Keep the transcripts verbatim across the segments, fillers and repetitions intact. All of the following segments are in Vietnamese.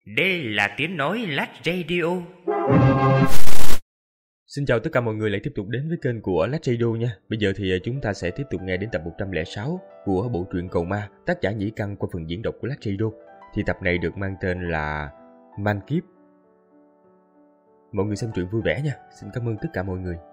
Đây là tiếng nói Lát Radio. Xin chào tất cả mọi người lại tiếp tục đến với kênh của Lát Radio nha. Bây giờ thì chúng ta sẽ tiếp tục nghe đến tập một trăm lẻ sáu của bộ truyện Cầu Ma, tác giả Nhĩ Căn qua phần diễn đọc của Lát Radio. Thì tập này được mang tên là Man Kiếp. Mọi người xem truyện vui vẻ nha. Xin cảm ơn tất cả mọi người.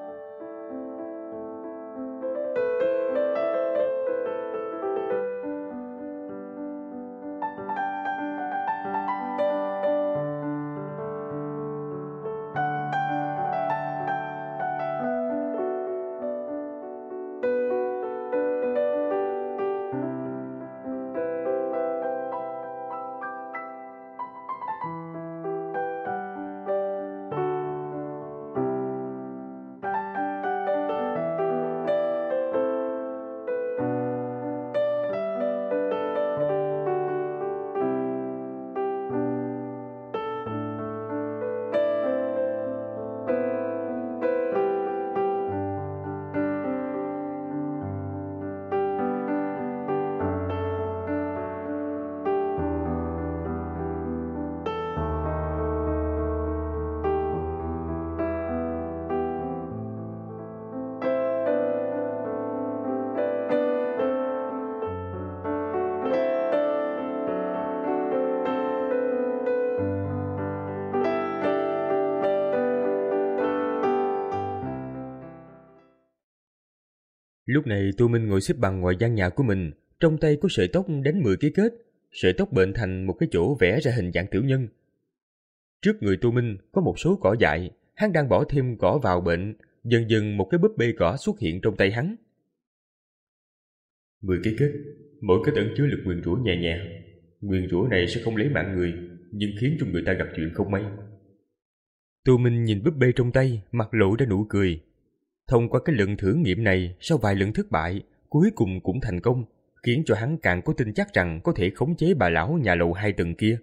Lúc này Tô Minh ngồi xếp bằng ngoài gian nhà của mình, trong tay có sợi tóc đến mười cái kết, sợi tóc bệnh thành một cái chỗ vẽ ra hình dạng tiểu nhân. Trước người Tô Minh có một số cỏ dại, hắn đang bỏ thêm cỏ vào bệnh, dần dần một cái búp bê cỏ xuất hiện trong tay hắn. Mười cái kết, mỗi kết ẩn chứa lực nguyền rủa nhẹ nhẹ. Nguyền rủa này sẽ không lấy mạng người, nhưng khiến cho người ta gặp chuyện không may. Tô Minh nhìn búp bê trong tay, mặt lộ ra nụ cười. Thông qua cái lần thử nghiệm này, sau vài lần thất bại, cuối cùng cũng thành công, khiến cho hắn càng có tin chắc rằng có thể khống chế bà lão nhà lầu hai tầng kia.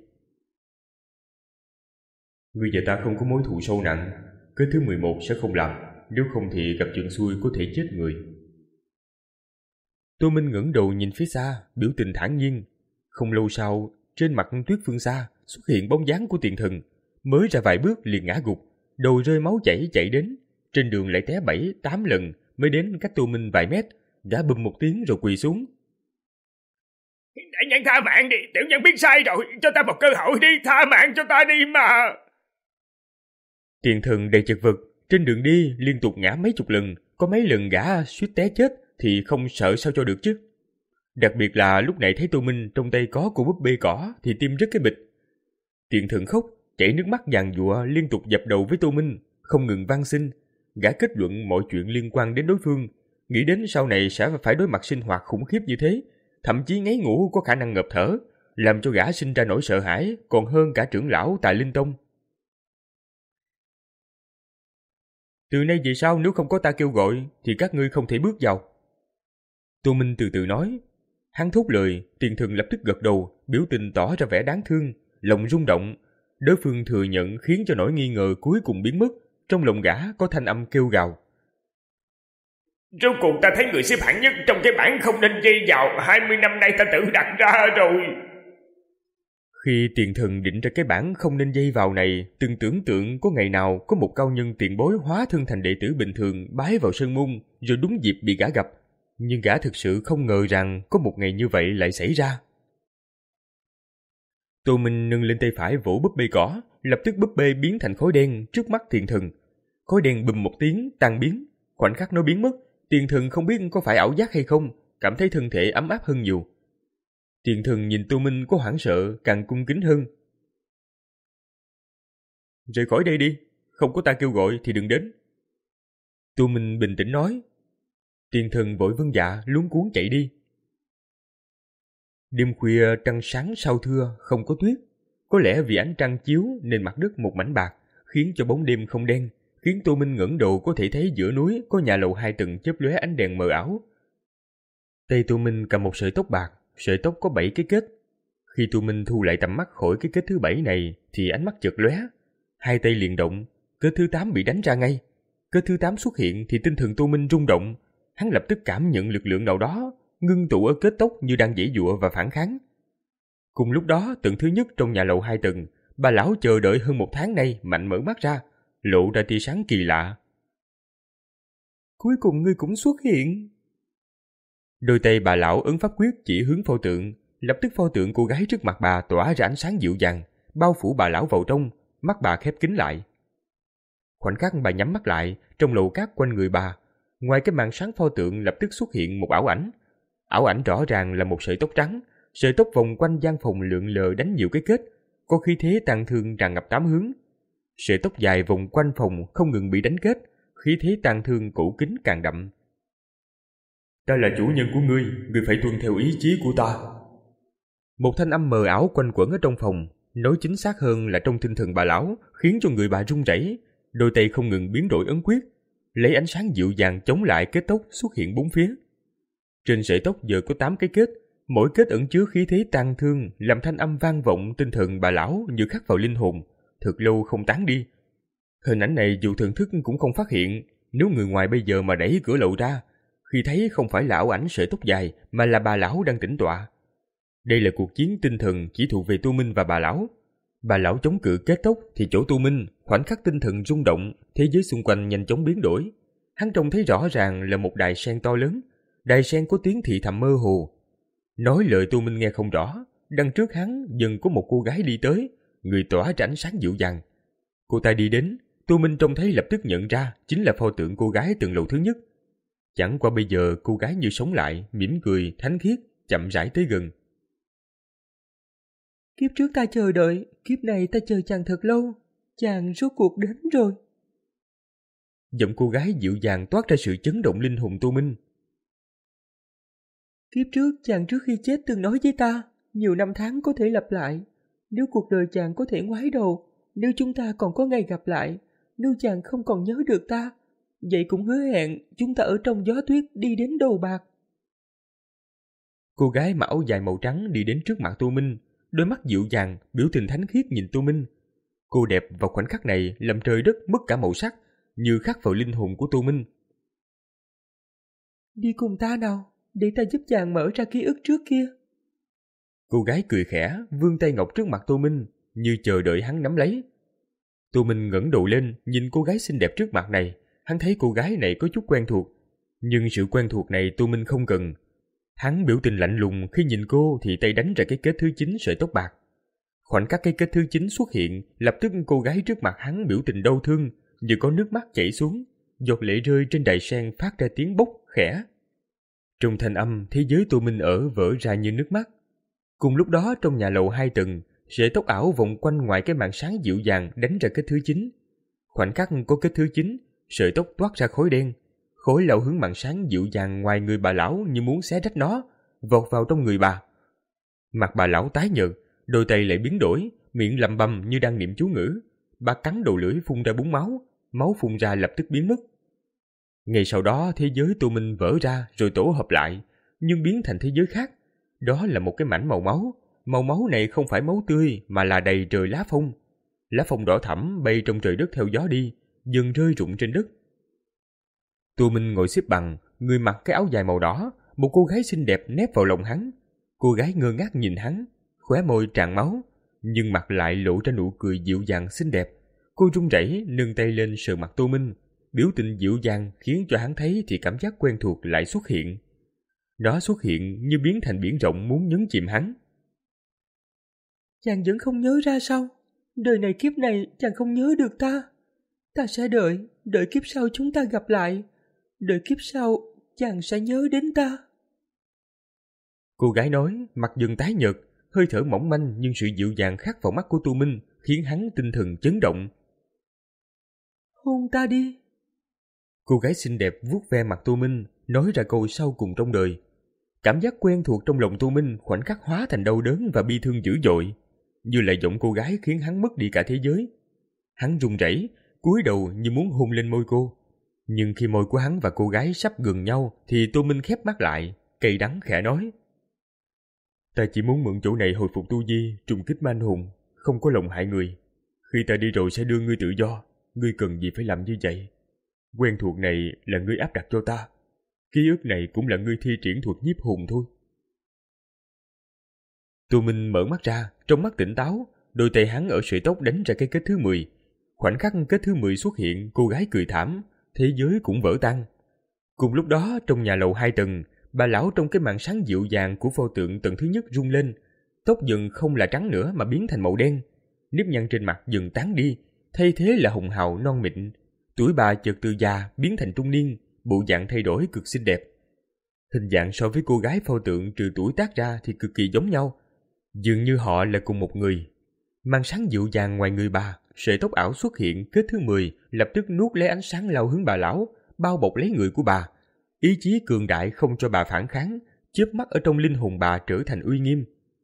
Ngươi và ta không có mối thù sâu nặng, kết thứ mười một sẽ không làm, nếu không thì gặp chuyện xui có thể chết người. Tô Minh ngẩng đầu nhìn phía xa, biểu tình thản nhiên. Không lâu sau, trên mặt tuyết phương xa xuất hiện bóng dáng của Tiền Thần, mới ra vài bước liền ngã gục, đầu rơi máu chảy chạy đến. Trên đường lại té bảy, tám lần mới đến cách Tô Minh vài mét, gã bùm một tiếng rồi quỳ xuống. Đại nhân tha mạng đi, tiểu nhân biết sai rồi, cho ta một cơ hội đi, tha mạng cho ta đi mà. Tiền Thần đầy chật vật, trên đường đi liên tục ngã mấy chục lần, có mấy lần gã suýt té chết thì không sợ sao cho được chứ. Đặc biệt là lúc này thấy Tô Minh trong tay có cô búp bê cỏ thì tim rất cái bịch. Tiền Thần khóc, chảy nước mắt giàn giụa liên tục dập đầu với Tô Minh, không ngừng van xin. Gã kết luận mọi chuyện liên quan đến đối phương, nghĩ đến sau này sẽ phải đối mặt sinh hoạt khủng khiếp như thế, thậm chí ngáy ngủ có khả năng ngập thở, làm cho gã sinh ra nỗi sợ hãi còn hơn cả trưởng lão tại Linh Tông. Từ nay về sau nếu không có ta kêu gọi thì các ngươi không thể bước vào. Tô Minh từ từ nói. Hắn thốt lời, Tiền Thần lập tức gật đầu, biểu tình tỏ ra vẻ đáng thương, lòng rung động. Đối phương thừa nhận khiến cho nỗi nghi ngờ cuối cùng biến mất. Trong lòng gã có thanh âm kêu gào. Rốt cuộc ta thấy người xếp hạng nhất trong cái bảng không nên dây vào, hai mươi năm nay ta tự đặt ra rồi. Khi Tiền Thần định ra cái bảng không nên dây vào này, từng tưởng tượng có ngày nào có một cao nhân tiền bối hóa thân thành đệ tử bình thường bái vào sơn môn, rồi đúng dịp bị gã gặp. Nhưng gã thực sự không ngờ rằng có một ngày như vậy lại xảy ra. Tô Minh nâng lên tay phải vỗ búp bê cỏ, lập tức búp bê biến thành khói đen trước mắt Tiền Thần. Khói đen bùm một tiếng tan biến, khoảnh khắc nó biến mất, Tiền Thần không biết có phải ảo giác hay không, cảm thấy thân thể ấm áp hơn nhiều. Tiền Thần nhìn Tô Minh có hoảng sợ, càng cung kính hơn. Rời khỏi đây đi, không có ta kêu gọi thì đừng đến. Tô Minh bình tĩnh nói. Tiền Thần vội vâng dạ, luống cuống chạy đi. Đêm khuya trăng sáng sao thưa, không có tuyết. Có lẽ vì ánh trăng chiếu nên mặt đất một mảnh bạc, khiến cho bóng đêm không đen, khiến Tô Minh ngẩng đầu có thể thấy giữa núi có nhà lầu hai tầng chớp lóe ánh đèn mờ ảo. Tay Tô Minh cầm một sợi tóc bạc, sợi tóc có bảy cái kết. Khi Tô Minh thu lại tầm mắt khỏi cái kết thứ bảy này thì ánh mắt chợt lóe, hai tay liền động, kết thứ tám bị đánh ra ngay. Kết thứ tám xuất hiện thì tinh thần Tô Minh rung động, hắn lập tức cảm nhận lực lượng nào đó ngưng tụ ở kết tóc như đang giãy giụa và phản kháng. Cùng lúc đó, tầng thứ nhất trong nhà lầu hai tầng, bà lão chờ đợi hơn một tháng nay mạnh mở mắt ra, lộ ra tia sáng kỳ lạ. Cuối cùng ngươi cũng xuất hiện. Đôi tay bà lão ấn pháp quyết chỉ hướng pho tượng, lập tức pho tượng cô gái trước mặt bà tỏa ra ánh sáng dịu dàng, bao phủ bà lão vào trong, mắt bà khép kín lại. Khoảnh khắc bà nhắm mắt lại, trong lầu cát quanh người bà, ngoài cái màn sáng pho tượng lập tức xuất hiện một ảo ảnh. Ảo ảnh rõ ràng là một sợi tóc trắng, sợi tóc vòng quanh gian phòng lượn lờ đánh nhiều cái kết, có khí thế tang thương tràn ngập tám hướng. Sợi tóc dài vòng quanh phòng không ngừng bị đánh kết, khí thế tang thương cổ kính càng đậm. Ta là chủ nhân của ngươi, ngươi phải tuân theo ý chí của ta. Một thanh âm mờ ảo quanh quẩn ở trong phòng, nói chính xác hơn là trong tinh thần bà lão, khiến cho người bà run rẩy, đôi tay không ngừng biến đổi ấn quyết, lấy ánh sáng dịu dàng chống lại kết tóc xuất hiện bốn phía. Trên sợi tóc giờ có tám cái kết, mỗi kết ẩn chứa khí thế tang thương, làm thanh âm vang vọng tinh thần bà lão như khắc vào linh hồn, thật lâu không tán đi. Hình ảnh này dù thần thức cũng không phát hiện, nếu người ngoài bây giờ mà đẩy cửa lầu ra, khi thấy không phải là ảo ảnh sợi tóc dài mà là bà lão đang tĩnh tọa. Đây là cuộc chiến tinh thần chỉ thuộc về Tô Minh và bà lão. Bà lão chống cự kết tóc thì chỗ Tô Minh, khoảnh khắc tinh thần rung động, thế giới xung quanh nhanh chóng biến đổi. Hắn trông thấy rõ ràng là một đài sen to lớn, đài sen có tiếng thị thầm mơ hồ. Nói lời Tô Minh nghe không rõ, đằng trước hắn dần có một cô gái đi tới, người tỏa ra ánh sáng dịu dàng. Cô ta đi đến, Tô Minh trông thấy lập tức nhận ra chính là pho tượng cô gái tầng lầu thứ nhất. Chẳng qua bây giờ cô gái như sống lại, mỉm cười, thánh khiết, chậm rãi tới gần. Kiếp trước ta chờ đợi, kiếp này ta chờ chàng thật lâu, chàng rốt cuộc đến rồi. Giọng cô gái dịu dàng toát ra sự chấn động linh hồn Tô Minh. Kiếp trước chàng trước khi chết từng nói với ta, nhiều năm tháng có thể lặp lại. Nếu cuộc đời chàng có thể ngoái đầu, nếu chúng ta còn có ngày gặp lại, nếu chàng không còn nhớ được ta, vậy cũng hứa hẹn chúng ta ở trong gió tuyết đi đến đầu bạc. Cô gái mặc áo dài màu trắng đi đến trước mặt Tô Minh, đôi mắt dịu dàng, biểu tình thánh khiết nhìn Tô Minh. Cô đẹp vào khoảnh khắc này làm trời đất mất cả màu sắc, như khắc vào linh hồn của Tô Minh. Đi cùng ta nào, để ta giúp chàng mở ra ký ức trước kia. Cô gái cười khẽ, vươn tay ngọc trước mặt Tô Minh, như chờ đợi hắn nắm lấy. Tô Minh ngẩng đầu lên, nhìn cô gái xinh đẹp trước mặt này, hắn thấy cô gái này có chút quen thuộc, nhưng sự quen thuộc này Tô Minh không cần. Hắn biểu tình lạnh lùng khi nhìn cô thì tay đánh ra cái kết thứ chín sợi tóc bạc. Khoảnh khắc cái kết thứ chín xuất hiện, lập tức cô gái trước mặt hắn biểu tình đau thương, như có nước mắt chảy xuống, giọt lệ rơi trên đài sen phát ra tiếng bốc khẽ. Trong thanh âm, thế giới Tô Minh ở vỡ ra như nước mắt. Cùng lúc đó trong nhà lầu hai tầng, sợi tóc ảo vòng quanh ngoài cái màn sáng dịu dàng đánh ra kết thứ chín. Khoảnh khắc có kết thứ chín, sợi tóc toát ra khói đen. Khói lao hướng màn sáng dịu dàng ngoài người bà lão như muốn xé rách nó, vọt vào trong người bà. Mặt bà lão tái nhợt, đôi tay lại biến đổi, miệng lẩm bẩm như đang niệm chú ngữ. Bà cắn đầu lưỡi phun ra búng máu, máu phun ra lập tức biến mất. Ngay sau đó thế giới Tô Minh vỡ ra rồi tổ hợp lại, nhưng biến thành thế giới khác. Đó là một cái mảnh màu máu. Màu máu này không phải máu tươi mà là đầy trời lá phong. Lá phong đỏ thẫm bay trong trời đất theo gió đi, dần rơi rụng trên đất. Tô Minh ngồi xếp bằng, người mặc cái áo dài màu đỏ, một cô gái xinh đẹp nép vào lòng hắn. Cô gái ngơ ngác nhìn hắn, khóe môi tràn máu, nhưng mặt lại lộ ra nụ cười dịu dàng xinh đẹp. Cô run rẩy nâng tay lên sờ mặt Tô Minh, biểu tình dịu dàng khiến cho hắn thấy thì cảm giác quen thuộc lại xuất hiện. Nó xuất hiện như biến thành biển rộng muốn nhấn chìm hắn. Chàng vẫn không nhớ ra sao? Đời này kiếp này chàng không nhớ được ta. Ta sẽ đợi, đợi kiếp sau chúng ta gặp lại. Đợi kiếp sau chàng sẽ nhớ đến ta. Cô gái nói, mặt dần tái nhợt, hơi thở mỏng manh nhưng sự dịu dàng khắc vào mắt của Tô Minh khiến hắn tinh thần chấn động. Hôn ta đi. Cô gái xinh đẹp vuốt ve mặt Tô Minh, nói ra câu sau cùng trong đời. Cảm giác quen thuộc trong lòng Tô Minh khoảnh khắc hóa thành đau đớn và bi thương dữ dội, như là giọng cô gái khiến hắn mất đi cả thế giới. Hắn run rẩy, cúi đầu như muốn hôn lên môi cô. Nhưng khi môi của hắn và cô gái sắp gần nhau thì Tô Minh khép mắt lại, cay đắng khẽ nói: Ta chỉ muốn mượn chỗ này hồi phục tu vi, trùng kích ma anh hùng, không có lòng hại người. Khi ta đi rồi sẽ đưa ngươi tự do, ngươi cần gì phải làm như vậy? Quen thuộc này là ngươi áp đặt cho ta, ký ức này cũng là ngươi thi triển thuật nhiếp hồn thôi. Tô Minh mở mắt ra, trong mắt tỉnh táo, đôi tay hắn ở sợi tóc đánh ra cái kết thứ mười. Khoảnh khắc kết thứ mười xuất hiện, cô gái cười thảm, thế giới cũng vỡ tan. Cùng lúc đó, trong nhà lầu hai tầng, bà lão trong cái màn sáng dịu dàng của pho tượng tầng thứ nhất rung lên. Tóc dần không là trắng nữa mà biến thành màu đen. Nếp nhăn trên mặt dần tán đi, thay thế là hồng hào non mịn. Tuổi bà chợt từ già biến thành trung niên, bộ dạng thay đổi cực xinh đẹp. Hình dạng so với cô gái pho tượng trừ tuổi tác ra thì cực kỳ giống nhau. Dường như họ là cùng một người. Màn sáng dịu dàng ngoài người bà, sợi tóc ảo xuất hiện kết thứ mười, lập tức nuốt lấy ánh sáng lao hướng bà lão, bao bọc lấy người của bà. Ý chí cường đại không cho bà phản kháng, chớp mắt ở trong linh hồn bà trở thành uy nghiêm.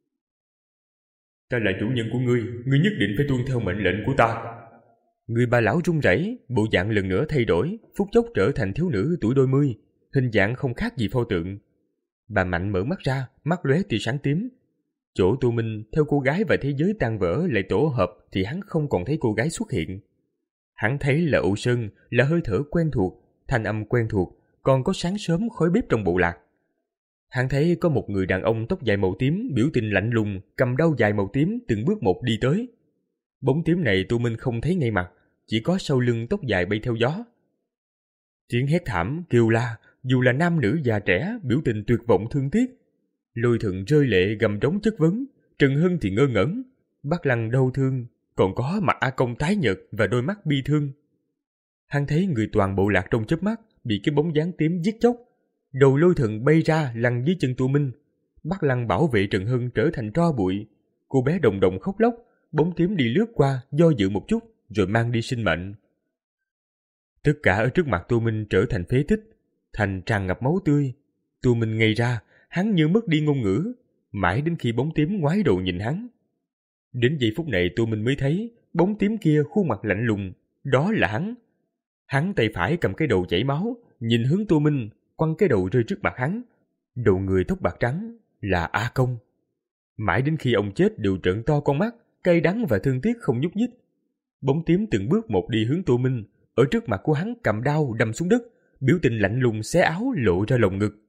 Ta là chủ nhân của ngươi, ngươi nhất định phải tuân theo mệnh lệnh của ta. Người bà lão run rẩy, bộ dạng lần nữa thay đổi, phút chốc trở thành thiếu nữ tuổi đôi mươi, hình dạng không khác gì pho tượng. Bà mạnh mở mắt ra, mắt lóe tia sáng tím. Chỗ Tô Minh theo cô gái và thế giới tan vỡ lại tổ hợp thì hắn không còn thấy cô gái xuất hiện. Hắn thấy là Âu Sơn, là hơi thở quen thuộc, thanh âm quen thuộc, còn có sáng sớm khói bếp trong bộ lạc. Hắn thấy có một người đàn ông tóc dài màu tím, biểu tình lạnh lùng, cầm đao dài màu tím từng bước một đi tới. Bóng tím này Tô Minh không thấy ngay mặt, chỉ có sau lưng tóc dài bay theo gió. Tiếng hét thảm, kêu la, dù là nam nữ già trẻ, biểu tình tuyệt vọng thương tiếc. Lôi Thần rơi lệ gầm trống chất vấn, Trần Hân thì ngơ ngẩn, Bác Lăng đau thương, còn có mặt A Công tái nhợt và đôi mắt bi thương. Hắn thấy người toàn bộ lạc trong chớp mắt bị cái bóng dáng tím giết chóc. Đầu Lôi Thần bay ra lăn dưới chân Tô Minh. Bác Lăng bảo vệ Trần Hân trở thành tro bụi. Cô bé đồng đồng khóc lóc, bóng tím đi lướt qua, do dự một chút rồi mang đi sinh mệnh. Tất cả ở trước mặt Tô Minh trở thành phế tích, thành tràn ngập máu tươi. Tô Minh ngây ra, hắn như mất đi ngôn ngữ, mãi đến khi bóng tím ngoái đầu nhìn hắn. Đến giây phút này Tô Minh mới thấy bóng tím kia khuôn mặt lạnh lùng, đó là hắn. Hắn tay phải cầm cái đầu chảy máu, nhìn hướng Tô Minh, quăng cái đầu rơi trước mặt hắn. Đầu người tóc bạc trắng là A Công. Mãi đến khi ông chết đều trợn to con mắt, cay đắng và thương tiếc không nhúc nhích. Bóng tím từng bước một đi hướng Tô Minh, ở trước mặt của hắn cầm đao đâm xuống đất, biểu tình lạnh lùng xé áo lộ ra lồng ngực.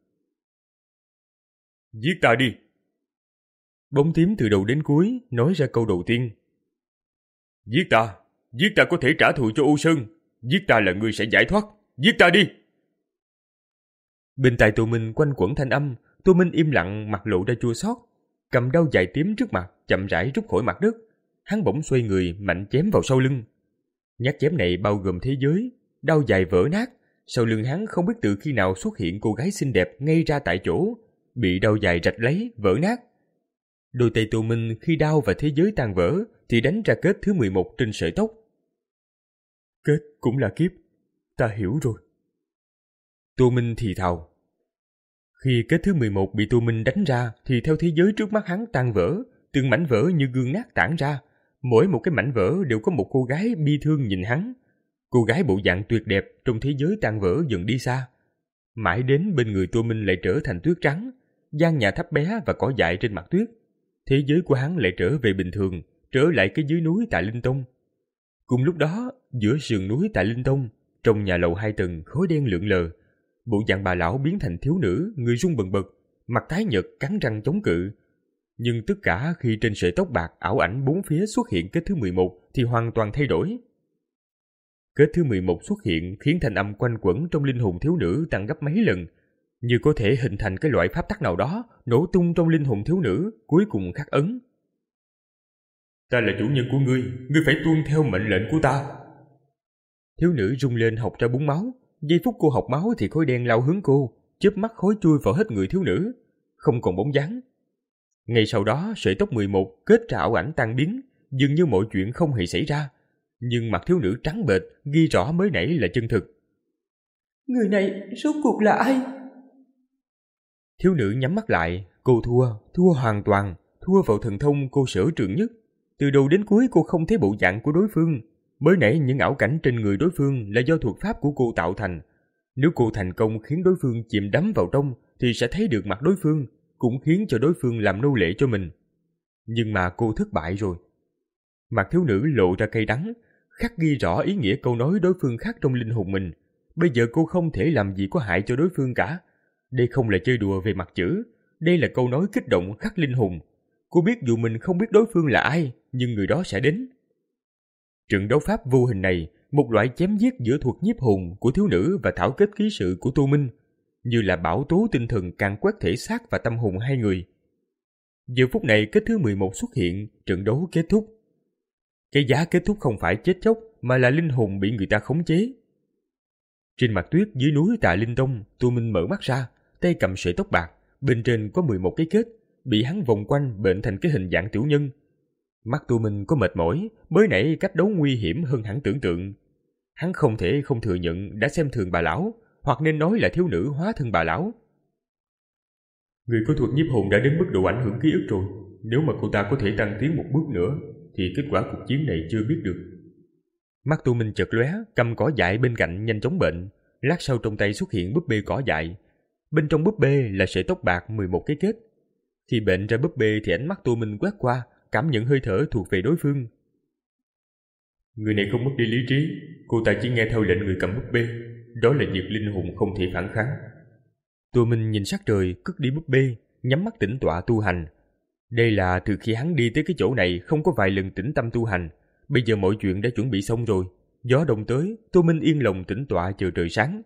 Giết ta đi! Bóng tím từ đầu đến cuối nói ra câu đầu tiên. Giết ta! Giết ta có thể trả thù cho U Sơn! Giết ta là ngươi sẽ giải thoát! Giết ta đi! Bên tai Tô Minh quanh quẩn thanh âm. Tô Minh im lặng, mặt lộ ra chua xót, cầm đao dài tím trước mặt chậm rãi rút khỏi mặt đất. Hắn bỗng xoay người mạnh chém vào sau lưng. Nhát chém này bao gồm thế giới. Đao dài vỡ nát. Sau lưng hắn không biết từ khi nào xuất hiện cô gái xinh đẹp ngay ra tại chỗ, bị đao dài rạch lấy, vỡ nát. Đôi tay Tô Minh khi đao và thế giới tan vỡ thì đánh ra kết thứ mười một trên sợi tóc. Kết cũng là kiếp, ta hiểu rồi. Tô Minh thì thào. Khi kết thứ mười một bị Tô Minh đánh ra thì theo thế giới trước mắt hắn tan vỡ, từng mảnh vỡ như gương nát tản ra. Mỗi một cái mảnh vỡ đều có một cô gái bi thương nhìn hắn. Cô gái bộ dạng tuyệt đẹp trong thế giới tan vỡ dần đi xa. Mãi đến bên người Tô Minh lại trở thành tuyết trắng, gian nhà thấp bé và cỏ dại trên mặt tuyết. Thế giới của hắn lại trở về bình thường, trở lại cái dưới núi tại Linh Tông. Cùng lúc đó, giữa sườn núi tại Linh Tông, trong nhà lầu hai tầng khói đen lượn lờ, bộ dạng bà lão biến thành thiếu nữ, người run bần bật, mặt tái nhợt cắn răng chống cự. Nhưng tất cả khi trên sợi tóc bạc ảo ảnh bốn phía xuất hiện kết thứ mười một thì hoàn toàn thay đổi. Kết thứ mười một xuất hiện khiến thanh âm quanh quẩn trong linh hồn thiếu nữ tăng gấp mấy lần, như có thể hình thành cái loại pháp tắc nào đó nổ tung trong linh hồn thiếu nữ, cuối cùng khắc ấn. Ta là chủ nhân của ngươi, ngươi phải tuân theo mệnh lệnh của ta. Thiếu nữ rung lên học ra búng máu. Giây phút cô học máu thì khói đen lao hướng cô, chớp mắt khói chui vào hết người thiếu nữ, không còn bóng dáng. Ngay sau đó sợi tóc mười một kết ra ảo ảnh tan biến, dường như mọi chuyện không hề xảy ra. Nhưng mặt thiếu nữ trắng bệch ghi rõ mới nãy là chân thực. Người này rốt cuộc là ai? Thiếu nữ nhắm mắt lại. Cô thua, thua hoàn toàn, thua vào thần thông cô sở trường nhất. Từ đầu đến cuối cô không thấy bộ dạng của đối phương. Mới nãy những ảo cảnh trên người đối phương là do thuật pháp của cô tạo thành. Nếu cô thành công khiến đối phương chìm đắm vào trong thì sẽ thấy được mặt đối phương, cũng khiến cho đối phương làm nô lệ cho mình. Nhưng mà cô thất bại rồi. Mặt thiếu nữ lộ ra cay đắng, khắc ghi rõ ý nghĩa câu nói đối phương khắc trong linh hồn mình. Bây giờ cô không thể làm gì có hại cho đối phương cả. Đây không là chơi đùa về mặt chữ, đây là câu nói kích động khắc linh hồn. Cô biết dù mình không biết đối phương là ai, nhưng người đó sẽ đến. Trận đấu pháp vô hình này, một loại chém giết giữa thuật nhiếp hồn của thiếu nữ và thảo kết ký sự của Tô Minh, như là bão tố tinh thần càn quét thể xác và tâm hồn hai người. Giờ phút này kết thứ mười một xuất hiện, trận đấu kết thúc. Cái giá kết thúc không phải chết chóc, mà là linh hồn bị người ta khống chế. Trên mặt tuyết dưới núi Tà Linh Tông, Tô Minh mở mắt ra, tay cầm sợi tóc bạc, bên trên có mười một cái kết, bị hắn vòng quanh bệnh thành cái hình dạng tiểu nhân. Mắt Tô Minh có mệt mỏi, mới nãy cách đấu nguy hiểm hơn hẳn tưởng tượng. Hắn không thể không thừa nhận đã xem thường bà lão, hoặc nên nói là thiếu nữ hóa thân bà lão. Người có thuật nhiếp hồn đã đến mức độ ảnh hưởng ký ức rồi. Nếu mà cô ta có thể tăng tiến một bước nữa, thì kết quả cuộc chiến này chưa biết được. Mắt Tô Minh chợt lóe, cầm cỏ dại bên cạnh nhanh chóng bệnh. Lát sau trong tay xuất hiện búp bê cỏ dại. Bên trong búp bê là sợi tóc bạc mười một cái kết. Khi bệnh ra búp bê thì ánh mắt Tô Minh quét qua, cảm nhận hơi thở thuộc về đối phương. Người này không mất đi lý trí, cô ta chỉ nghe theo lệnh người cầm búp bê. Đó là việc linh hồn không thể phản kháng. Tô Minh nhìn sắc trời, cất đi búp bê, nhắm mắt tĩnh tọa tu hành. Đây là từ khi hắn đi tới cái chỗ này không có vài lần tĩnh tâm tu hành. Bây giờ mọi chuyện đã chuẩn bị xong rồi. Gió đông tới, Tô Minh yên lòng tĩnh tọa chờ trời sáng.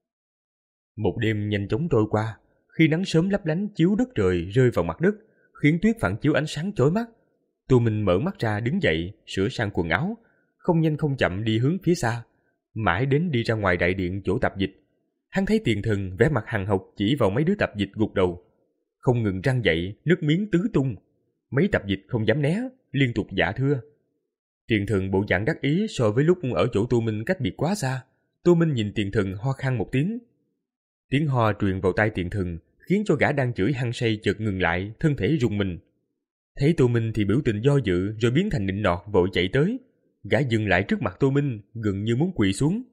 Một đêm nhanh chóng trôi qua, khi nắng sớm lấp lánh chiếu đất trời rơi vào mặt đất, khiến tuyết phản chiếu ánh sáng chói mắt. Tô Minh mở mắt ra đứng dậy, sửa sang quần áo, không nhanh không chậm đi hướng phía xa. Mãi đến đi ra ngoài đại điện chỗ tập dịch, hắn thấy Tiền Thần vẻ mặt hằn học chỉ vào mấy đứa tập dịch gục đầu, không ngừng răng dậy, nước miếng tứ tung. Mấy tập dịch không dám né, liên tục dạ thưa. Tiền Thần bộ dạng đắc ý so với lúc ở chỗ Tô Minh cách biệt quá xa. Tô Minh nhìn Tiền Thần ho khan một tiếng. Tiếng ho truyền vào tai Tiền Thần, khiến cho gã đang chửi hăng say chợt ngừng lại, thân thể rùng mình. Thấy Tô Minh thì biểu tình do dự rồi biến thành nịnh nọt vội chạy tới. Gã dừng lại trước mặt Tô Minh, gần như muốn quỳ xuống.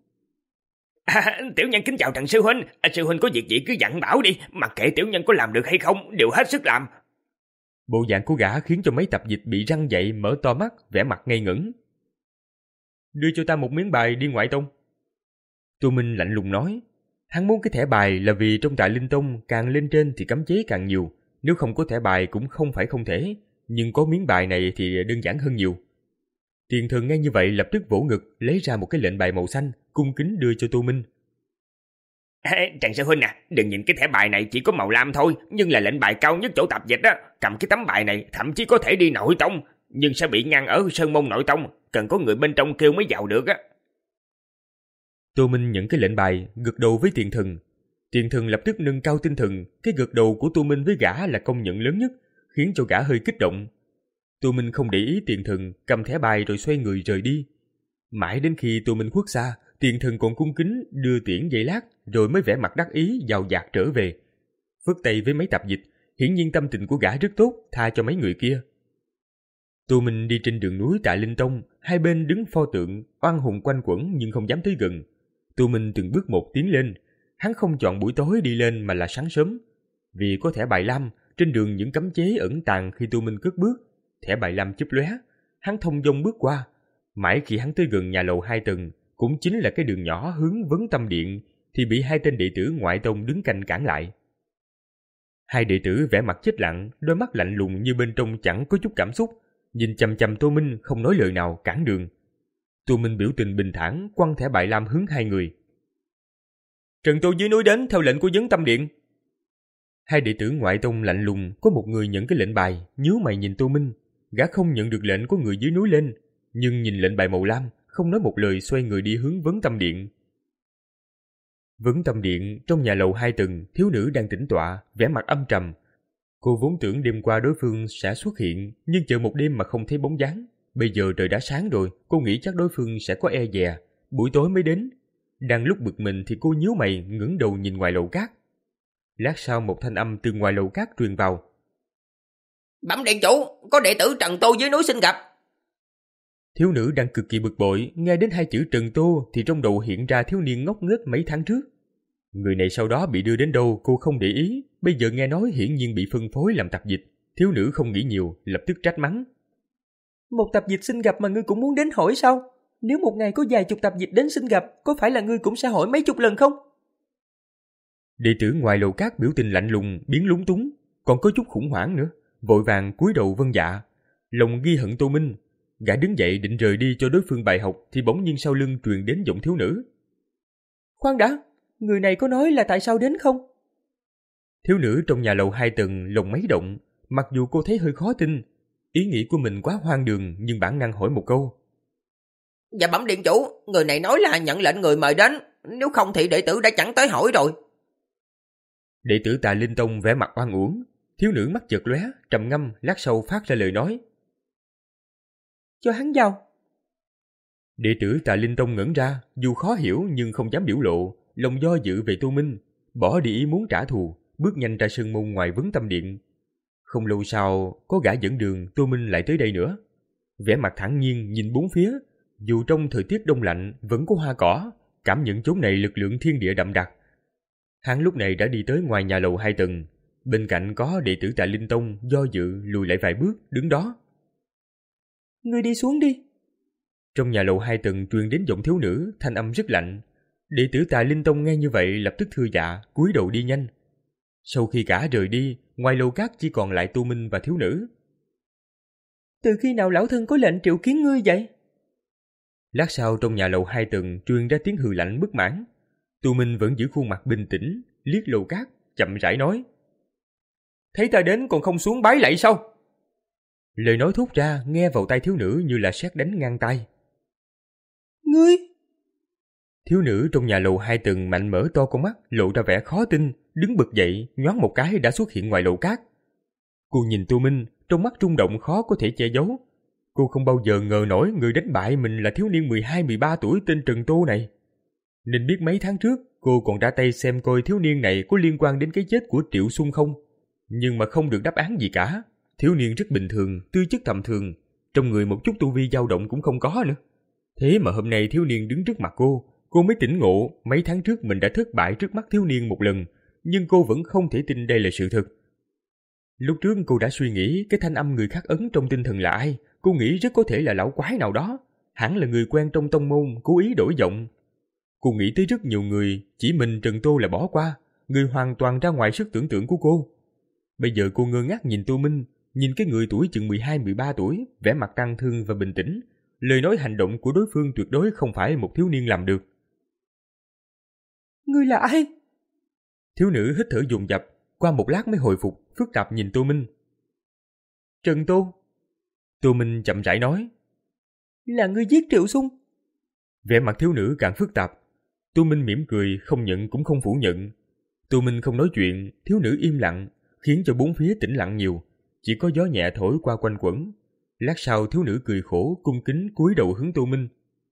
À, tiểu nhân kính chào Trần sư huynh. À, sư huynh có việc gì cứ dặn bảo đi, mặc kệ tiểu nhân có làm được hay không, đều hết sức làm. Bộ dạng của gã khiến cho mấy tập dịch bị răng dậy mở to mắt, vẻ mặt ngây ngẩn. Đưa cho ta một miếng bài đi ngoại tông. Tô Minh lạnh lùng nói. Hắn muốn cái thẻ bài là vì trong Tại Linh Tông càng lên trên thì cấm chế càng nhiều. Nếu không có thẻ bài cũng không phải không thể, nhưng có miếng bài này thì đơn giản hơn nhiều. Tiền Thần nghe như vậy lập tức vỗ ngực, lấy ra một cái lệnh bài màu xanh, cung kính đưa cho Tô Minh. À, Trần sư huynh à, đừng nhìn cái thẻ bài này chỉ có màu lam thôi, nhưng là lệnh bài cao nhất chỗ tập dịch á. Cầm cái tấm bài này thậm chí có thể đi nội tông, nhưng sẽ bị ngăn ở sơn môn nội tông, cần có người bên trong kêu mới vào được á. Tô Minh nhận cái lệnh bài, gật đầu với Tiền Thần. Tiền Thần lập tức nâng cao tinh thần, cái gật đầu của Tô Minh với gã là công nhận lớn nhất, khiến cho gã hơi kích động. Tô Minh không để ý Tiền Thần, cầm thẻ bài rồi xoay người rời đi. Mãi đến khi Tô Minh khuất xa, Tiền Thần còn cung kính đưa tiễn giây lát, rồi mới vẻ mặt đắc ý giàu dạt trở về. Phất tay với mấy tập dịch, hiển nhiên tâm tình của gã rất tốt, tha cho mấy người kia. Tô Minh đi trên đường núi Tại Linh Tông, hai bên đứng pho tượng, oan hùng quanh quẩn nhưng không dám tới gần. Tô Minh từng bước một tiến lên, hắn không chọn buổi tối đi lên mà là sáng sớm. Vì có thẻ bài lam, trên đường những cấm chế ẩn tàng khi Tô Minh cất bước, thẻ bài lam chớp lóe, hắn thông dong bước qua. Mãi khi hắn tới gần nhà lầu hai tầng, cũng chính là cái đường nhỏ hướng Vấn Tâm Điện, thì bị hai tên đệ tử ngoại tông đứng canh cản lại. Hai đệ tử vẻ mặt chết lặng, đôi mắt lạnh lùng như bên trong chẳng có chút cảm xúc, nhìn chằm chằm Tô Minh không nói lời nào cản đường. Tô Minh biểu tình bình thản quăng thẻ bài lam hướng hai người. Trần Tô dưới núi đến theo lệnh của Vấn Tâm Điện. Hai đệ tử ngoại tông lạnh lùng, có một người nhận cái lệnh bài, nhíu mày nhìn Tô Minh. Gã không nhận được lệnh của người dưới núi lên, nhưng nhìn lệnh bài màu lam, không nói một lời xoay người đi hướng Vấn Tâm Điện. Vấn Tâm Điện, trong nhà lầu hai tầng, thiếu nữ đang tĩnh tọa, vẻ mặt âm trầm. Cô vốn tưởng đêm qua đối phương sẽ xuất hiện, nhưng chờ một đêm mà không thấy bóng dáng. Bây giờ trời đã sáng rồi, cô nghĩ chắc đối phương sẽ có e dè, buổi tối mới đến. Đang lúc bực mình thì cô nhíu mày ngẩng đầu nhìn ngoài lầu cát. Lát sau một thanh âm từ ngoài lầu cát truyền vào. Bẩm điện chủ, có đệ tử Trần Tô dưới núi xin gặp. Thiếu nữ đang cực kỳ bực bội, nghe đến hai chữ Trần Tô thì trong đầu hiện ra thiếu niên ngốc nghếch mấy tháng trước. Người này sau đó bị đưa đến đâu cô không để ý, bây giờ nghe nói hiển nhiên bị phân phối làm tập dịch. Thiếu nữ không nghĩ nhiều, lập tức trách mắng. Một tập dịch xin gặp mà ngươi cũng muốn đến hỏi sao? Nếu một ngày có vài chục tập dịch đến xin gặp, có phải là ngươi cũng sẽ hỏi mấy chục lần không? Đệ tử ngoài lầu cát biểu tình lạnh lùng, biến lúng túng, còn có chút khủng hoảng nữa. vội vàng cúi đầu vâng dạ. Lòng ghi hận Tô Minh, gã đứng dậy định rời đi cho đối phương bài học thì bỗng nhiên sau lưng truyền đến giọng thiếu nữ. Khoan đã, người này có nói là tại sao đến không? Thiếu nữ trong nhà lầu hai tầng lòng mấy động, mặc dù cô thấy hơi khó tin. Ý nghĩ của mình quá hoang đường nhưng bản năng hỏi một câu. Dạ bẩm điện chủ, người này nói là nhận lệnh người mời đến, nếu không thì đệ tử đã chẳng tới hỏi rồi. Đệ tử Tà Linh Tông vẻ mặt oan uổng, thiếu nữ mắt chợt lóe, trầm ngâm, lát sau phát ra lời nói. Cho hắn vào. Đệ tử Tà Linh Tông ngẩn ra, dù khó hiểu nhưng không dám biểu lộ, lòng do dự về Tô Minh, bỏ đi ý muốn trả thù, bước nhanh ra sân môn ngoài Vấn Tâm Điện. Không lâu sau, có gã dẫn đường, Tô Minh lại tới đây nữa. Vẻ mặt thản nhiên nhìn bốn phía, dù trong thời tiết đông lạnh vẫn có hoa cỏ, cảm nhận chốn này lực lượng thiên địa đậm đặc. Hắn lúc này đã đi tới ngoài nhà lầu hai tầng, bên cạnh có đệ tử Tà Linh Tông do dự lùi lại vài bước đứng đó. Ngươi đi xuống đi. Trong nhà lầu hai tầng truyền đến giọng thiếu nữ, thanh âm rất lạnh. Đệ tử Tà Linh Tông nghe như vậy lập tức thưa dạ, cúi đầu đi nhanh. Sau khi cả rời đi, ngoài lầu cát chỉ còn lại Tô Minh và thiếu nữ. Từ khi nào lão thân có lệnh triệu kiến ngươi vậy? Lát sau trong nhà lầu hai tầng truyền ra tiếng hừ lạnh bất mãn. Tô Minh vẫn giữ khuôn mặt bình tĩnh, liếc lầu cát, chậm rãi nói. Thấy ta đến còn không xuống bái lạy sao? Lời nói thốt ra nghe vào tai thiếu nữ như là sét đánh ngang tai. Ngươi! Thiếu nữ trong nhà lầu hai tầng mạnh mở to con mắt, lộ ra vẻ khó tin, đứng bật dậy, nhoáng một cái đã xuất hiện ngoài lầu cát. Cô nhìn Tô Minh, trong mắt rung động khó có thể che giấu. Cô không bao giờ ngờ nổi người đánh bại mình là thiếu niên mười hai mười ba tuổi tên Trần Tô này. Nên biết mấy tháng trước, cô còn ra tay xem coi thiếu niên này có liên quan đến cái chết của Triệu Xuân không. Nhưng mà không được đáp án gì cả. Thiếu niên rất bình thường, tư chất tầm thường, trong người một chút tu vi dao động cũng không có nữa. Thế mà hôm nay thiếu niên đứng trước mặt cô, cô mới tỉnh ngộ mấy tháng trước mình đã thất bại trước mắt thiếu niên một lần, nhưng cô vẫn không thể tin đây là sự thật. Lúc trước cô đã suy nghĩ cái thanh âm người khác ấn trong tinh thần là ai, cô nghĩ rất có thể là lão quái nào đó, hẳn là người quen trong tông môn cố ý đổi giọng. Cô nghĩ tới rất nhiều người, chỉ mình Trần Tô là bỏ qua, người hoàn toàn ra ngoài sức tưởng tượng của cô. Bây giờ cô ngơ ngác nhìn Tô Minh, nhìn cái người tuổi chừng mười hai mười ba tuổi, vẻ mặt tang thương và bình tĩnh, lời nói hành động của đối phương tuyệt đối không phải một thiếu niên làm được. Ngươi là ai? Thiếu nữ hít thở dồn dập, qua một lát mới hồi phục, phức tạp nhìn Tô Minh. Trần Tô. Tô Minh chậm rãi nói. Là ngươi giết Triệu Xuân. Vẻ mặt thiếu nữ càng phức tạp. Tô Minh mỉm cười, không nhận cũng không phủ nhận. Tô Minh không nói chuyện, thiếu nữ im lặng, khiến cho bốn phía tĩnh lặng nhiều, chỉ có gió nhẹ thổi qua quanh quẩn. Lát sau thiếu nữ cười khổ, cung kính cúi đầu hướng Tô Minh.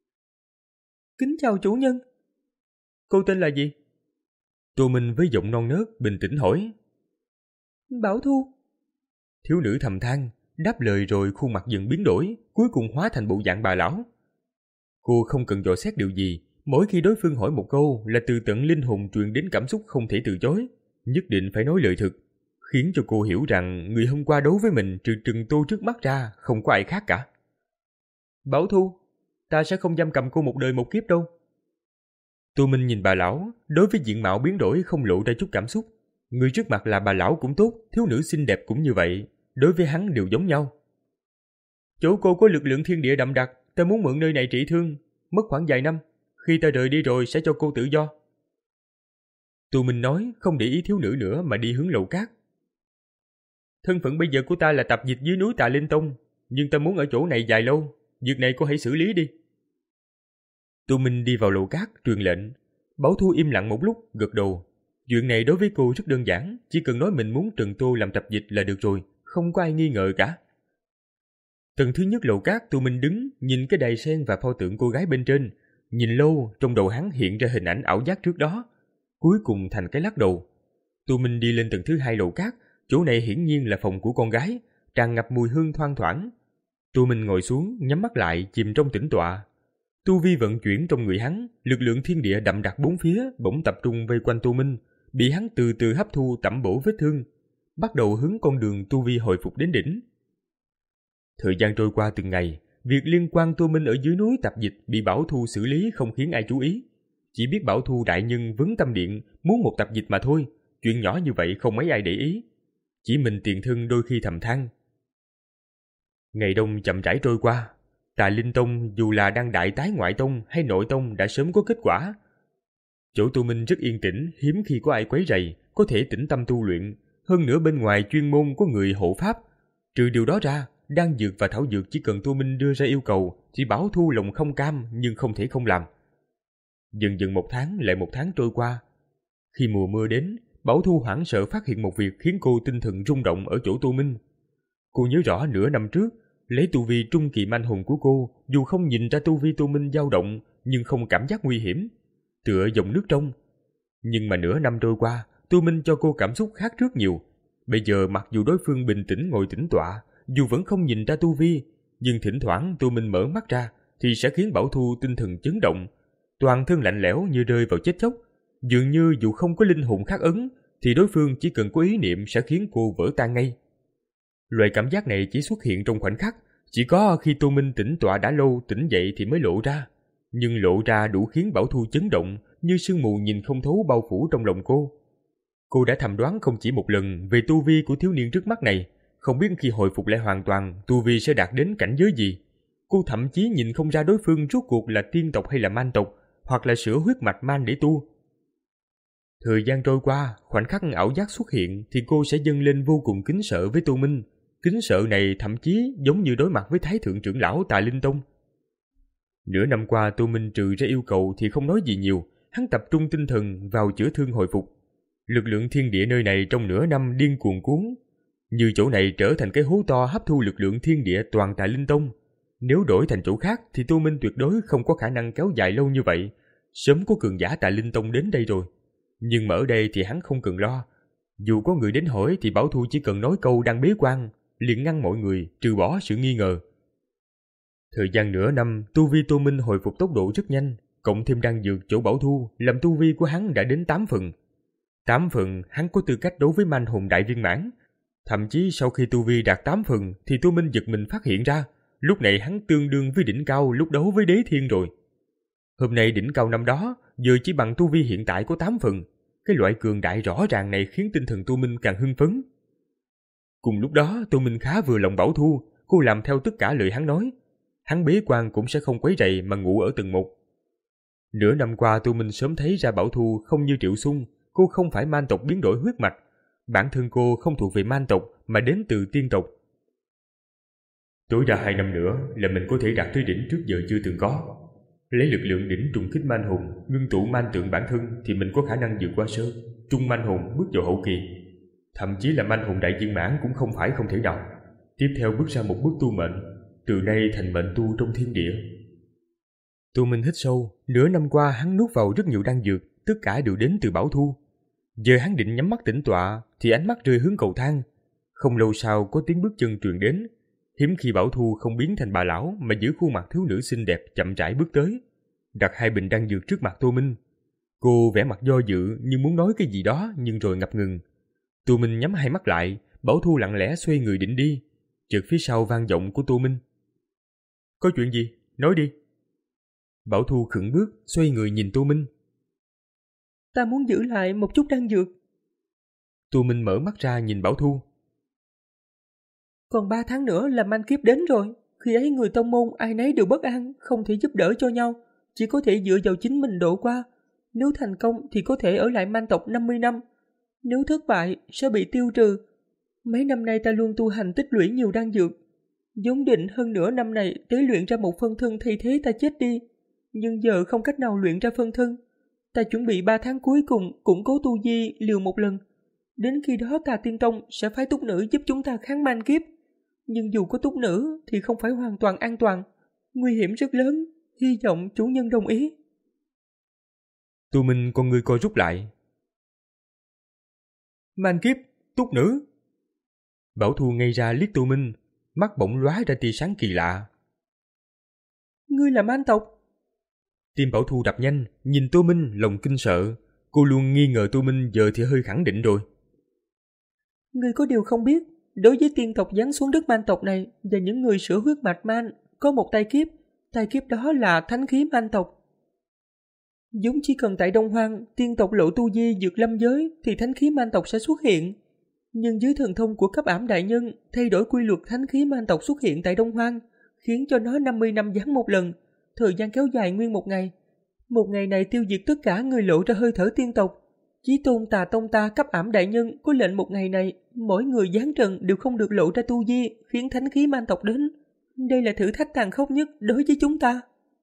Kính chào chủ nhân. Cô tên là gì? Tô Minh với giọng non nớt bình tĩnh hỏi. Bảo Thu. Thiếu nữ thầm than, đáp lời rồi khuôn mặt dần biến đổi, cuối cùng hóa thành bộ dạng bà lão. Cô không cần dò xét điều gì, mỗi khi đối phương hỏi một câu là từ tận linh hồn truyền đến cảm xúc không thể từ chối, nhất định phải nói lời thực, khiến cho cô hiểu rằng người hôm qua đấu với mình trừ Trừng Tô trước mắt ra không có ai khác cả. Bảo Thu, ta sẽ không giam cầm cô một đời một kiếp đâu. Tô Minh nhìn bà lão, đối với diện mạo biến đổi không lộ ra chút cảm xúc. Người trước mặt là bà lão cũng tốt, thiếu nữ xinh đẹp cũng như vậy, đối với hắn đều giống nhau. Chỗ cô có lực lượng thiên địa đậm đặc, ta muốn mượn nơi này trị thương, mất khoảng vài năm, khi ta rời đi rồi sẽ cho cô tự do. Tô Minh nói, không để ý thiếu nữ nữa mà đi hướng lầu cát. Thân phận bây giờ của ta là tập dịch dưới núi Tà Linh Tông, nhưng ta muốn ở chỗ này dài lâu, việc này cô hãy xử lý đi. Tô Minh đi vào lầu cát, truyền lệnh. Bảo Thu im lặng một lúc, gật đầu. Chuyện này đối với cô rất đơn giản, chỉ cần nói mình muốn Trần Tô làm tập dịch là được rồi, không có ai nghi ngờ cả. Tầng thứ nhất lầu cát, Tô Minh đứng, nhìn cái đài sen và pho tượng cô gái bên trên. Nhìn lâu, trong đầu hắn hiện ra hình ảnh ảo giác trước đó. Cuối cùng thành cái lắc đầu. Tô Minh đi lên tầng thứ hai lầu cát, chỗ này hiển nhiên là phòng của con gái, tràn ngập mùi hương thoang thoảng. Tô Minh ngồi xuống, nhắm mắt lại, chìm trong tĩnh tọa. Tu vi vận chuyển trong người hắn, lực lượng thiên địa đậm đặc bốn phía bỗng tập trung vây quanh Tô Minh, bị hắn từ từ hấp thu tẩm bổ vết thương, bắt đầu hướng con đường tu vi hồi phục đến đỉnh. Thời gian trôi qua từng ngày, việc liên quan Tô Minh ở dưới núi tập dịch bị Bảo Thu xử lý không khiến ai chú ý. Chỉ biết Bảo Thu đại nhân Vấn Tâm Điện muốn một tập dịch mà thôi, chuyện nhỏ như vậy không mấy ai để ý. Chỉ mình tiền thân đôi khi thầm than. Ngày đông chậm rãi trôi qua, Tà Linh Tông dù là đang đại tái ngoại tông hay nội tông đã sớm có kết quả. Chỗ tu minh rất yên tĩnh, hiếm khi có ai quấy rầy, có thể tĩnh tâm tu luyện. Hơn nữa bên ngoài chuyên môn có người hộ pháp. Trừ điều đó ra, đan dược và thảo dược chỉ cần tu minh đưa ra yêu cầu thì Bảo Thu lòng không cam nhưng không thể không làm. Dần dần một tháng lại một tháng trôi qua. Khi mùa mưa đến, Bảo Thu hoảng sợ phát hiện một việc khiến cô tinh thần rung động ở chỗ tu minh. Cô nhớ rõ nửa năm trước, lấy tu vi trung kỳ manh hùng của cô, dù không nhìn ra tu vi tu minh dao động nhưng không cảm giác nguy hiểm, tựa dòng nước trong. Nhưng mà nửa năm trôi qua, tu minh cho cô cảm xúc khác trước nhiều. Bây giờ mặc dù đối phương bình tĩnh ngồi tĩnh tọa, dù vẫn không nhìn ra tu vi, nhưng thỉnh thoảng tu minh mở mắt ra thì sẽ khiến Bảo Thu tinh thần chấn động, toàn thân lạnh lẽo như rơi vào chết chóc. Dường như dù không có linh hồn khắc ấn thì đối phương chỉ cần có ý niệm sẽ khiến cô vỡ tan ngay. Loại cảm giác này chỉ xuất hiện trong khoảnh khắc, chỉ có khi tu minh tĩnh tọa đã lâu tỉnh dậy thì mới lộ ra. Nhưng lộ ra đủ khiến Bảo Thu chấn động, như sương mù nhìn không thấu bao phủ trong lòng cô. Cô đã thầm đoán không chỉ một lần về tu vi của thiếu niên trước mắt này, không biết khi hồi phục lại hoàn toàn, tu vi sẽ đạt đến cảnh giới gì. Cô thậm chí nhìn không ra đối phương rốt cuộc là tiên tộc hay là man tộc, hoặc là sửa huyết mạch man để tu. Thời gian trôi qua, khoảnh khắc ảo giác xuất hiện thì cô sẽ dâng lên vô cùng kính sợ với tu minh. Kính sợ này thậm chí giống như đối mặt với Thái thượng trưởng lão Tà Linh Tông. Nửa năm qua tu minh trừ ra yêu cầu thì không nói gì nhiều, hắn tập trung tinh thần vào chữa thương hồi phục. Lực lượng thiên địa nơi này trong nửa năm điên cuồng cuốn, như chỗ này trở thành cái hố to hấp thu lực lượng thiên địa toàn Tà Linh Tông. Nếu đổi thành chỗ khác thì tu minh tuyệt đối không có khả năng kéo dài lâu như vậy, sớm có cường giả Tà Linh Tông đến đây rồi. Nhưng mà ở đây thì hắn không cần lo, dù có người đến hỏi thì Bảo Thu chỉ cần nói câu đang bế quan, liền ngăn mọi người, trừ bỏ sự nghi ngờ. Thời gian nửa năm, tu vi tu minh hồi phục tốc độ rất nhanh, cộng thêm đan dược chỗ Bảo Thu, làm tu vi của hắn đã đến tám phần. Tám phần, hắn có tư cách đối với manh hồn đại viên mãn. Thậm chí sau khi tu vi đạt tám phần thì tu minh giật mình phát hiện ra, lúc này hắn tương đương với đỉnh cao lúc đấu với đế thiên rồi. Hôm nay đỉnh cao năm đó, giờ chỉ bằng tu vi hiện tại có tám phần. Cái loại cường đại rõ ràng này khiến tinh thần tu minh càng hưng phấn. Cùng lúc đó, tu minh khá vừa lòng Bảo Thu, cô làm theo tất cả lời hắn nói. Hắn bế quan cũng sẽ không quấy rầy mà ngủ ở tầng một. Nửa năm qua tu minh sớm thấy ra Bảo Thu không như Triệu Xuân, cô không phải man tộc biến đổi huyết mạch. Bản thân cô không thuộc về man tộc mà đến từ tiên tộc. Tối đa hai năm nữa là mình có thể đạt tới đỉnh trước giờ chưa từng có. Lấy lực lượng đỉnh trùng kích man hồn, ngưng tụ man tượng bản thân thì mình có khả năng vượt qua sơ, trung man hồn bước vào hậu kỳ. Thậm chí là man hồn đại viên mãn cũng không phải không thể nào. Tiếp theo bước ra một bước tu mệnh, từ nay thành mệnh tu trong thiên địa. Tu Minh hít sâu, nửa năm qua hắn nuốt vào rất nhiều đan dược, tất cả đều đến từ Bảo Thu. Giờ hắn định nhắm mắt tĩnh tọa thì ánh mắt rơi hướng cầu thang. Không lâu sau có tiếng bước chân truyền đến. Hiếm khi Bảo Thu không biến thành bà lão mà giữ khuôn mặt thiếu nữ xinh đẹp chậm rãi bước tới, đặt hai bình đan dược trước mặt Tô Minh. Cô vẻ mặt do dự như muốn nói cái gì đó nhưng rồi ngập ngừng. Tô Minh nhắm hai mắt lại, Bảo Thu lặng lẽ xoay người định đi. Chợt phía sau vang giọng của Tô Minh. Có chuyện gì? Nói đi. Bảo Thu khựng bước, xoay người nhìn Tô Minh. Ta muốn giữ lại một chút đan dược. Tô Minh mở mắt ra nhìn Bảo Thu. Còn ba tháng nữa là manh kiếp đến rồi. Khi ấy người tông môn ai nấy đều bất an, không thể giúp đỡ cho nhau, chỉ có thể dựa vào chính mình độ qua. Nếu thành công thì có thể ở lại man tộc năm mươi năm. Nếu thất bại sẽ bị tiêu trừ. Mấy năm nay ta luôn tu hành tích lũy nhiều đan dược, vốn định hơn nửa năm này tế luyện ra một phân thân thay thế ta chết đi. Nhưng giờ không cách nào luyện ra phân thân. Ta chuẩn bị ba tháng cuối cùng củng cố tu vi liều một lần. Đến khi đó Tà Tiên Tông sẽ phái túc nữ giúp chúng ta kháng man kiếp. Nhưng dù có túc nữ thì không phải hoàn toàn an toàn. Nguy hiểm rất lớn. Hy vọng chủ nhân đồng ý. Tu Minh con người co rút lại. Man kiếp, túc nữ. Bảo Thu ngây ra liếc Tu Minh, mắt bỗng lóe ra tia sáng kỳ lạ. Ngươi là man tộc? Tim Bảo Thu đập nhanh, nhìn Tô Minh lòng kinh sợ. Cô luôn nghi ngờ Tô Minh, giờ thì hơi khẳng định rồi. Ngươi có điều không biết, đối với tiên tộc giáng xuống đất man tộc này và những người sửa huyết mạch man, có một tai kiếp. Tai kiếp đó là thánh khí man tộc. Giống chỉ cần tại Đông Hoang, tiên tộc lộ tu vi vượt lâm giới thì thánh khí man tộc sẽ xuất hiện. Nhưng dưới thần thông của cấp ảm đại nhân, thay đổi quy luật thánh khí man tộc xuất hiện tại Đông Hoang, khiến cho nó năm mươi năm giáng một lần, thời gian kéo dài nguyên một ngày. Một ngày này tiêu diệt tất cả người lộ ra hơi thở tiên tộc. Chí tôn Tà Tông ta cấp ảm đại nhân có lệnh một ngày này, mỗi người giáng trần đều không được lộ ra tu vi, khiến thánh khí man tộc đến. Đây là thử thách tàn khốc nhất đối với chúng ta.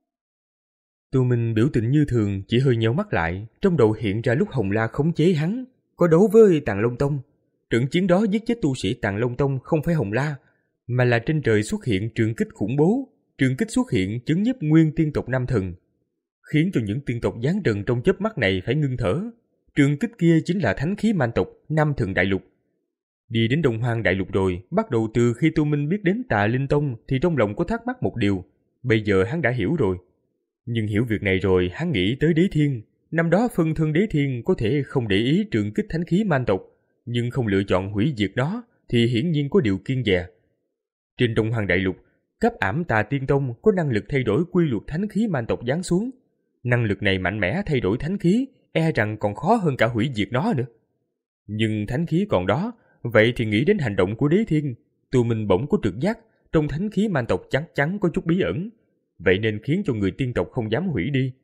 Tu Minh biểu tình như thường, chỉ hơi nheo mắt lại, trong đầu hiện ra lúc Hồng La khống chế hắn, có đấu với Tàng Long Tông. Trận chiến đó giết chết tu sĩ Tàng Long Tông không phải Hồng La, mà là trên trời xuất hiện trường kích khủng bố. Trường kích xuất hiện chấn nhiếp nguyên tiên tộc Nam Thần, khiến cho những tiên tộc giáng trần trong chớp mắt này phải ngưng thở. Trường kích kia chính là thánh khí man tộc Nam Thần Đại Lục. Đi đến Đông Hoang Đại Lục rồi, bắt đầu từ khi Tu Minh biết đến Tà Linh Tông thì trong lòng có thắc mắc một điều, bây giờ hắn đã hiểu rồi. Nhưng hiểu việc này rồi, hắn nghĩ tới Đế Thiên. Năm đó phân thân Đế Thiên có thể không để ý trường kích thánh khí man tộc, nhưng không lựa chọn hủy diệt nó thì hiển nhiên có điều kiêng dè. Trên Đông Hoang Đại Lục, cấp ảm Tà Tiên Tông có năng lực thay đổi quy luật thánh khí man tộc giáng xuống. Năng lực này mạnh mẽ thay đổi thánh khí, e rằng còn khó hơn cả hủy diệt nó nữa. Nhưng thánh khí còn đó, vậy thì nghĩ đến hành động của Đế Thiên, Tu Minh bỗng có trực giác trong thánh khí man tộc chắc chắn có chút bí ẩn, vậy nên khiến cho người tiên tộc không dám hủy đi.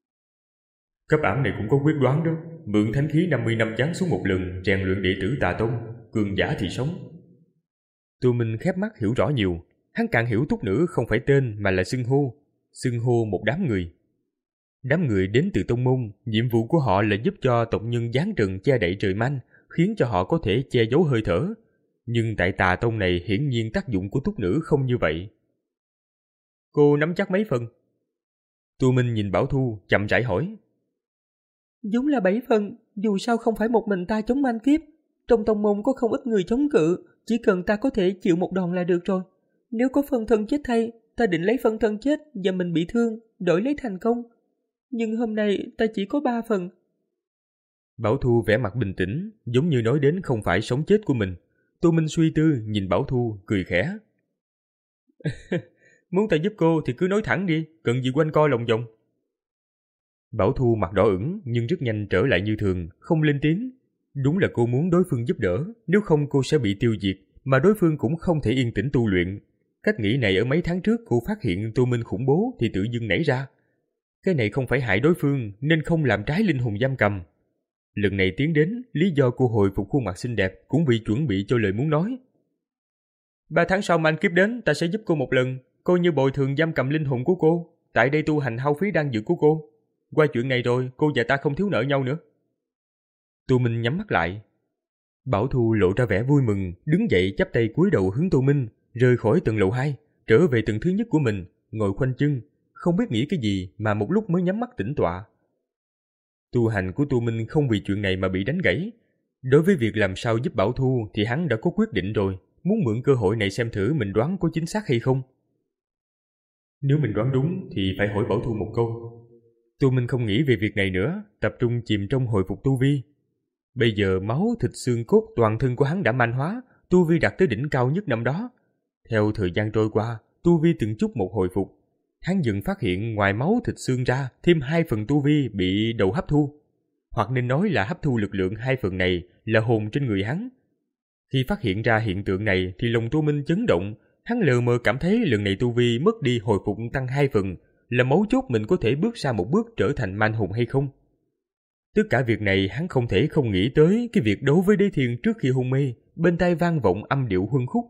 Cấp ảm này cũng có quyết đoán đó, mượn thánh khí năm mươi năm giáng xuống một lần, rèn luyện đệ tử Tà Tông, cường giả thì sống. Tu Minh khép mắt hiểu rõ nhiều, hắn càng hiểu Túc Nữ không phải tên mà là xưng hô, xưng hô một đám người. Đám người đến từ tông môn, nhiệm vụ của họ là giúp cho tộc nhân giáng trần che đậy trời manh, khiến cho họ có thể che giấu hơi thở. Nhưng tại Tà Tông này hiển nhiên tác dụng của Túc Nữ không như vậy. Cô nắm chắc mấy phần? Tu Minh nhìn Bảo Thu, chậm rãi hỏi. Đúng là bảy phần, dù sao không phải một mình ta chống man kiếp. Trong tông môn có không ít người chống cự, chỉ cần ta có thể chịu một đòn là được rồi. Nếu có phân thân chết thay, ta định lấy phân thân chết và mình bị thương, đổi lấy thành công. Nhưng hôm nay ta chỉ có ba phần. Bảo Thu vẻ mặt bình tĩnh, giống như nói đến không phải sống chết của mình. Tu Minh suy tư, nhìn Bảo Thu, cười khẽ. Muốn ta giúp cô thì cứ nói thẳng đi, cần gì quanh co lòng vòng. Bảo Thu mặt đỏ ửng nhưng rất nhanh trở lại như thường, không lên tiếng. Đúng là cô muốn đối phương giúp đỡ, nếu không cô sẽ bị tiêu diệt, mà đối phương cũng không thể yên tĩnh tu luyện. Cách nghĩ này ở mấy tháng trước cô phát hiện Tu Minh khủng bố thì tự dưng nảy ra. Cái này không phải hại đối phương nên không làm trái linh hồn giam cầm. Lần này tiến đến, lý do cô hồi phục khuôn mặt xinh đẹp cũng vì chuẩn bị cho lời muốn nói. Ba tháng sau man kiếp đến, ta sẽ giúp cô một lần, coi như bồi thường giam cầm linh hồn của cô. Tại đây tu hành hao phí đan dược của cô. Qua chuyện này rồi, cô và ta không thiếu nợ nhau nữa. Tu Minh nhắm mắt lại. Bảo Thu lộ ra vẻ vui mừng, đứng dậy chắp tay cúi đầu hướng Tu Minh, rời khỏi tầng lầu hai, trở về tầng thứ nhất của mình, ngồi khoanh chân, không biết nghĩ cái gì mà một lúc mới nhắm mắt tĩnh tọa. Tu hành của Tu Minh không vì chuyện này mà bị đánh gãy. Đối với việc làm sao giúp Bảo Thu thì hắn đã có quyết định rồi, muốn mượn cơ hội này xem thử mình đoán có chính xác hay không. Nếu mình đoán đúng thì phải hỏi Bảo Thu một câu. Tu Minh không nghĩ về việc này nữa, tập trung chìm trong hồi phục tu vi. Bây giờ máu thịt xương cốt toàn thân của hắn đã manh hóa, tu vi đạt tới đỉnh cao nhất năm đó. Theo thời gian trôi qua, tu vi từng chút một hồi phục. Hắn dần phát hiện ngoài máu thịt xương ra, thêm hai phần tu vi bị đầu hấp thu. Hoặc nên nói là hấp thu lực lượng hai phần này là hồn trên người hắn. Khi phát hiện ra hiện tượng này thì lòng Tu Minh chấn động, hắn lờ mờ cảm thấy lần này tu vi mất đi hồi phục tăng hai phần, là mấu chốt mình có thể bước ra một bước trở thành man hồn hay không. Tất cả việc này hắn không thể không nghĩ tới cái việc đấu với Đế Thiên trước khi hôn mê, bên tai vang vọng âm điệu huân khúc.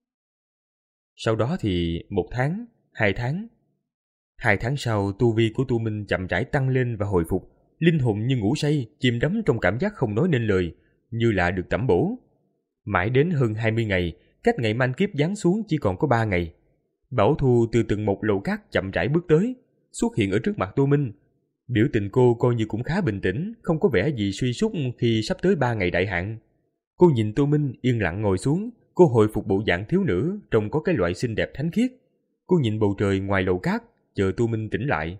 Sau đó thì một tháng, hai tháng. Hai tháng sau, tu vi của Tu Minh chậm rãi tăng lên và hồi phục, linh hồn như ngủ say, chìm đắm trong cảm giác không nói nên lời, như là được tẩm bổ. Mãi đến hơn hai mươi ngày, cách ngày man kiếp giáng xuống chỉ còn có ba ngày. Bảo Thu từ từng một lầu cát chậm rãi bước tới, xuất hiện ở trước mặt Tu Minh. Biểu tình cô coi như cũng khá bình tĩnh, không có vẻ gì suy sút khi sắp tới ba ngày đại hạn. Cô nhìn Tu Minh yên lặng ngồi xuống, cô hồi phục bộ dạng thiếu nữ, trông có cái loại xinh đẹp thánh khiết. Cô nhìn bầu trời ngoài lầu cát, chờ Tu Minh tỉnh lại.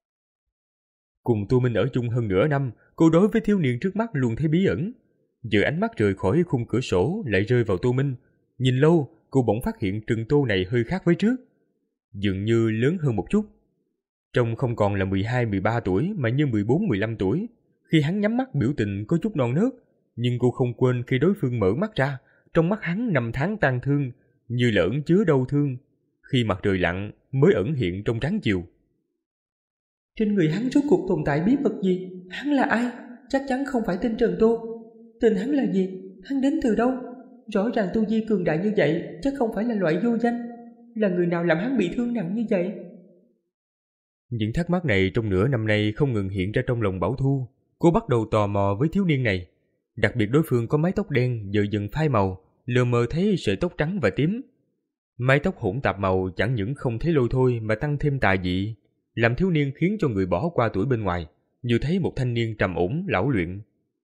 Cùng Tu Minh ở chung hơn nửa năm, cô đối với thiếu niên trước mắt luôn thấy bí ẩn. Giờ ánh mắt rời khỏi khung cửa sổ lại rơi vào Tu Minh. Nhìn lâu, cô bỗng phát hiện Trừng Tô này hơi khác với trước. Dường như lớn hơn một chút. Trông không còn là mười hai mười ba tuổi mà như mười bốn mười lăm tuổi. Khi hắn nhắm mắt biểu tình có chút non nớt, nhưng cô không quên khi đối phương mở mắt ra, trong mắt hắn năm tháng tang thương, như là ẩn chứa đau thương, khi mặt trời lặn mới ẩn hiện trong tráng chiều. Trên người hắn rốt cuộc tồn tại bí mật gì? Hắn là ai? Chắc chắn không phải tên Trần Tô. Tên hắn là gì? Hắn đến từ đâu? Rõ ràng tu vi cường đại như vậy, chắc không phải là loại vô danh. Là người nào làm hắn bị thương nặng như vậy? Những thắc mắc này trong nửa năm nay không ngừng hiện ra trong lòng Bảo Thu. Cô bắt đầu tò mò với thiếu niên này. Đặc biệt đối phương có mái tóc đen giờ dần phai màu, lờ mờ thấy sợi tóc trắng và tím. Mái tóc hỗn tạp màu chẳng những không thấy lôi thôi mà tăng thêm tà dị, làm thiếu niên khiến cho người bỏ qua tuổi bên ngoài, như thấy một thanh niên trầm ổn lão luyện.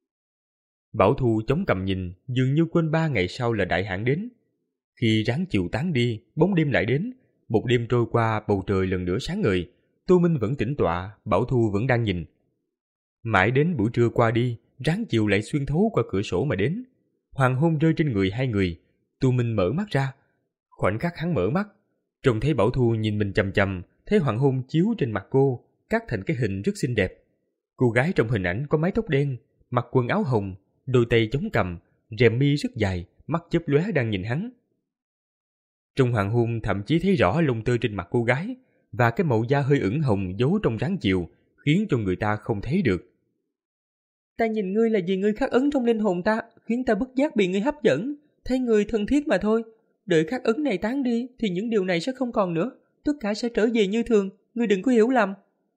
Bảo Thu chống cằm nhìn, dường như quên ba ngày sau là đại hạn đến. Khi ráng chiều tán đi, bóng đêm lại đến. Một đêm trôi qua, bầu trời lần nữa sáng ngời. Tô Minh vẫn tĩnh tọa, Bảo Thu vẫn đang nhìn. Mãi đến buổi trưa qua đi, ráng chiều lại xuyên thấu qua cửa sổ mà đến. Hoàng hôn rơi trên người hai người. Tô Minh mở mắt ra. Khoảnh khắc hắn mở mắt, trông thấy Bảo Thu nhìn mình chằm chằm, thấy hoàng hôn chiếu trên mặt cô, cắt thành cái hình rất xinh đẹp. Cô gái trong hình ảnh có mái tóc đen, mặc quần áo hồng, đôi tay chống cằm, rèm mi rất dài, mắt chớp lóe đang nhìn hắn. Trong hoàng hôn thậm chí thấy rõ lông tơ trên mặt cô gái, và cái màu da hơi ửng hồng giấu trong ráng chiều, khiến cho người ta không thấy được. Ta nhìn ngươi là vì ngươi khắc ấn trong linh hồn ta, khiến ta bất giác bị ngươi hấp dẫn, thấy ngươi thân thiết mà thôi. Đợi khắc ấn này tán đi thì những điều này sẽ không còn nữa, tất cả sẽ trở về như thường, ngươi đừng có hiểu lầm.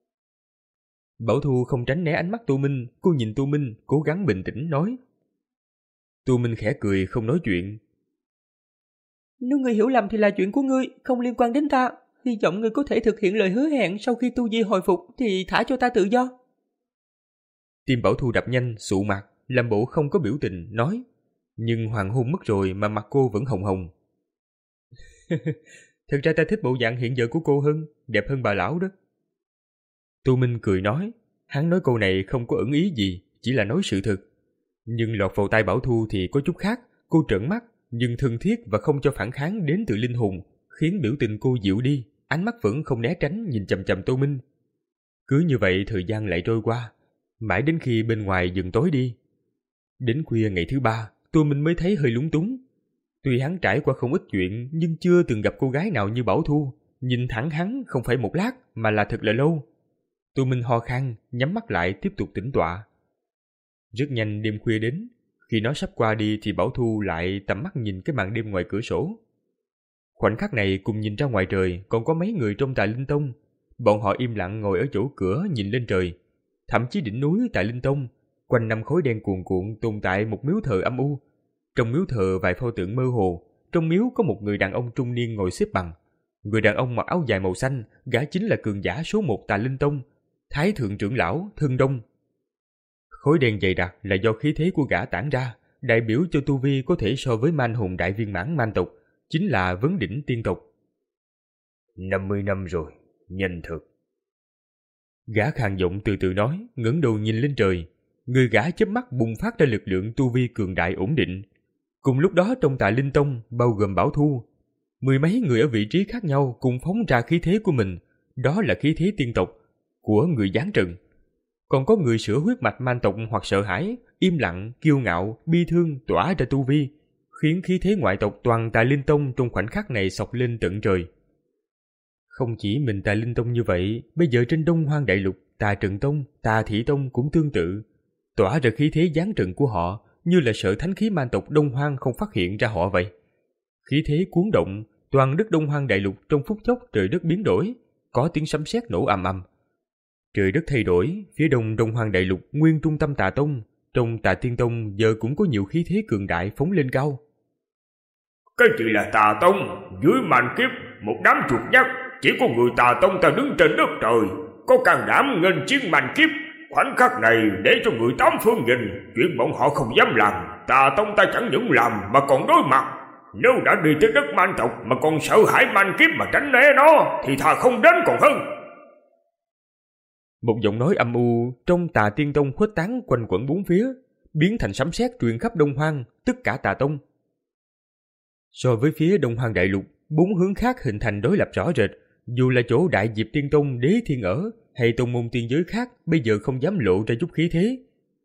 Bảo Thu không tránh né ánh mắt Tô Minh, cô nhìn Tô Minh, cố gắng bình tĩnh nói. Tô Minh khẽ cười không nói chuyện. Nếu ngươi hiểu lầm thì là chuyện của ngươi, không liên quan đến ta. Hy vọng ngươi có thể thực hiện lời hứa hẹn, sau khi tu vi hồi phục thì thả cho ta tự do. Tim Bảo Thu đập nhanh, sụ mặt, làm bộ không có biểu tình, nói. Nhưng hoàng hôn mất rồi mà mặt cô vẫn hồng hồng. Thật ra ta thích bộ dạng hiện giờ của cô hơn, đẹp hơn bà lão đó. Tô Minh cười nói, hắn nói câu này không có ẩn ý gì, chỉ là nói sự thật. Nhưng lọt vào tai Bảo Thu thì có chút khác, cô trợn mắt, nhưng thân thiết và không cho phản kháng đến từ linh hồn, khiến biểu tình cô dịu đi, ánh mắt vẫn không né tránh nhìn chằm chằm Tô Minh. Cứ như vậy thời gian lại trôi qua, mãi đến khi bên ngoài dần tối đi. Đến khuya ngày thứ ba, Tô Minh mới thấy hơi lúng túng. Tuy hắn trải qua không ít chuyện, nhưng chưa từng gặp cô gái nào như Bảo Thu. Nhìn thẳng hắn không phải một lát, mà là thật là lâu. Tô Minh ho khan, nhắm mắt lại tiếp tục tĩnh tọa. Rất nhanh đêm khuya đến. Khi nó sắp qua đi thì Bảo Thu lại tầm mắt nhìn cái màn đêm ngoài cửa sổ. Khoảnh khắc này cùng nhìn ra ngoài trời còn có mấy người trong Tà Linh Tông. Bọn họ im lặng ngồi ở chỗ cửa nhìn lên trời. Thậm chí đỉnh núi Tà Linh Tông, quanh năm khói đen cuồn cuộn tồn tại một miếu thờ âm u. Trong miếu thờ vài pho tượng mơ hồ, trong miếu có một người đàn ông trung niên ngồi xếp bằng. Người đàn ông mặc áo dài màu xanh, gã chính là cường giả số một Tà Linh Tông, Thái thượng trưởng lão Thân Đông. Khói đen dày đặc là do khí thế của gã tản ra, đại biểu cho tu vi có thể so với man hồn đại viên mãn man tộc, chính là vấn đỉnh tiên tộc. năm mươi năm rồi, nhanh thật. Gã khàn giọng từ từ nói, ngẩng đầu nhìn lên trời. Người gã chớp mắt bùng phát ra lực lượng tu vi cường đại ổn định. Cùng lúc đó trong Tà Linh Tông, bao gồm Bảo Thu, mười mấy người ở vị trí khác nhau cùng phóng ra khí thế của mình. Đó là khí thế tiên tộc của người giáng trần. Còn có người sửa huyết mạch man tộc hoặc sợ hãi, im lặng, kiêu ngạo, bi thương tỏa ra tu vi, khiến khí thế ngoại tộc toàn Tà Linh Tông trong khoảnh khắc này sộc lên tận trời. Không chỉ mình Tà Linh Tông như vậy, bây giờ trên Đông Hoang Đại Lục, Tà Trận Tông, Tà Thị Tông cũng tương tự, tỏa ra khí thế giáng trần của họ, như là sợ thánh khí man tộc Đông Hoang không phát hiện ra họ vậy. Khí thế cuốn động, toàn đất Đông Hoang Đại Lục trong phút chốc trời đất biến đổi, có tiếng sấm sét nổ ầm ầm. Trời đất thay đổi, phía đông Đông Hoang Đại Lục nguyên trung tâm Tà Tông, trong Tà Tiên Tông giờ cũng có nhiều khí thế cường đại phóng lên cao. Cái gì là Tà Tông? Dưới màn kiếp, một đám chuột nhắt, chỉ có người Tà Tông ta đứng trên đất trời, có can đảm nghênh chiến màn kiếp. Khoảnh khắc này để cho người tám phương nhìn, chuyện bọn họ không dám làm, Tà Tông ta chẳng những làm mà còn đối mặt. Nếu đã đi tới đất man tộc mà còn sợ hãi man kiếp mà tránh né nó, thì thà không đến còn hơn. Một giọng nói âm u trong Tà Tiên Tông khuếch tán quanh quẩn bốn phía, biến thành sấm sét truyền khắp Đông Hoang, tất cả Tà Tông. So với phía Đông Hoang Đại Lục, bốn hướng khác hình thành đối lập rõ rệt. Dù là chỗ Đại Diệp Tiên Tông Đế Thiên ở, hay tông môn tiên giới khác bây giờ không dám lộ ra chút khí thế.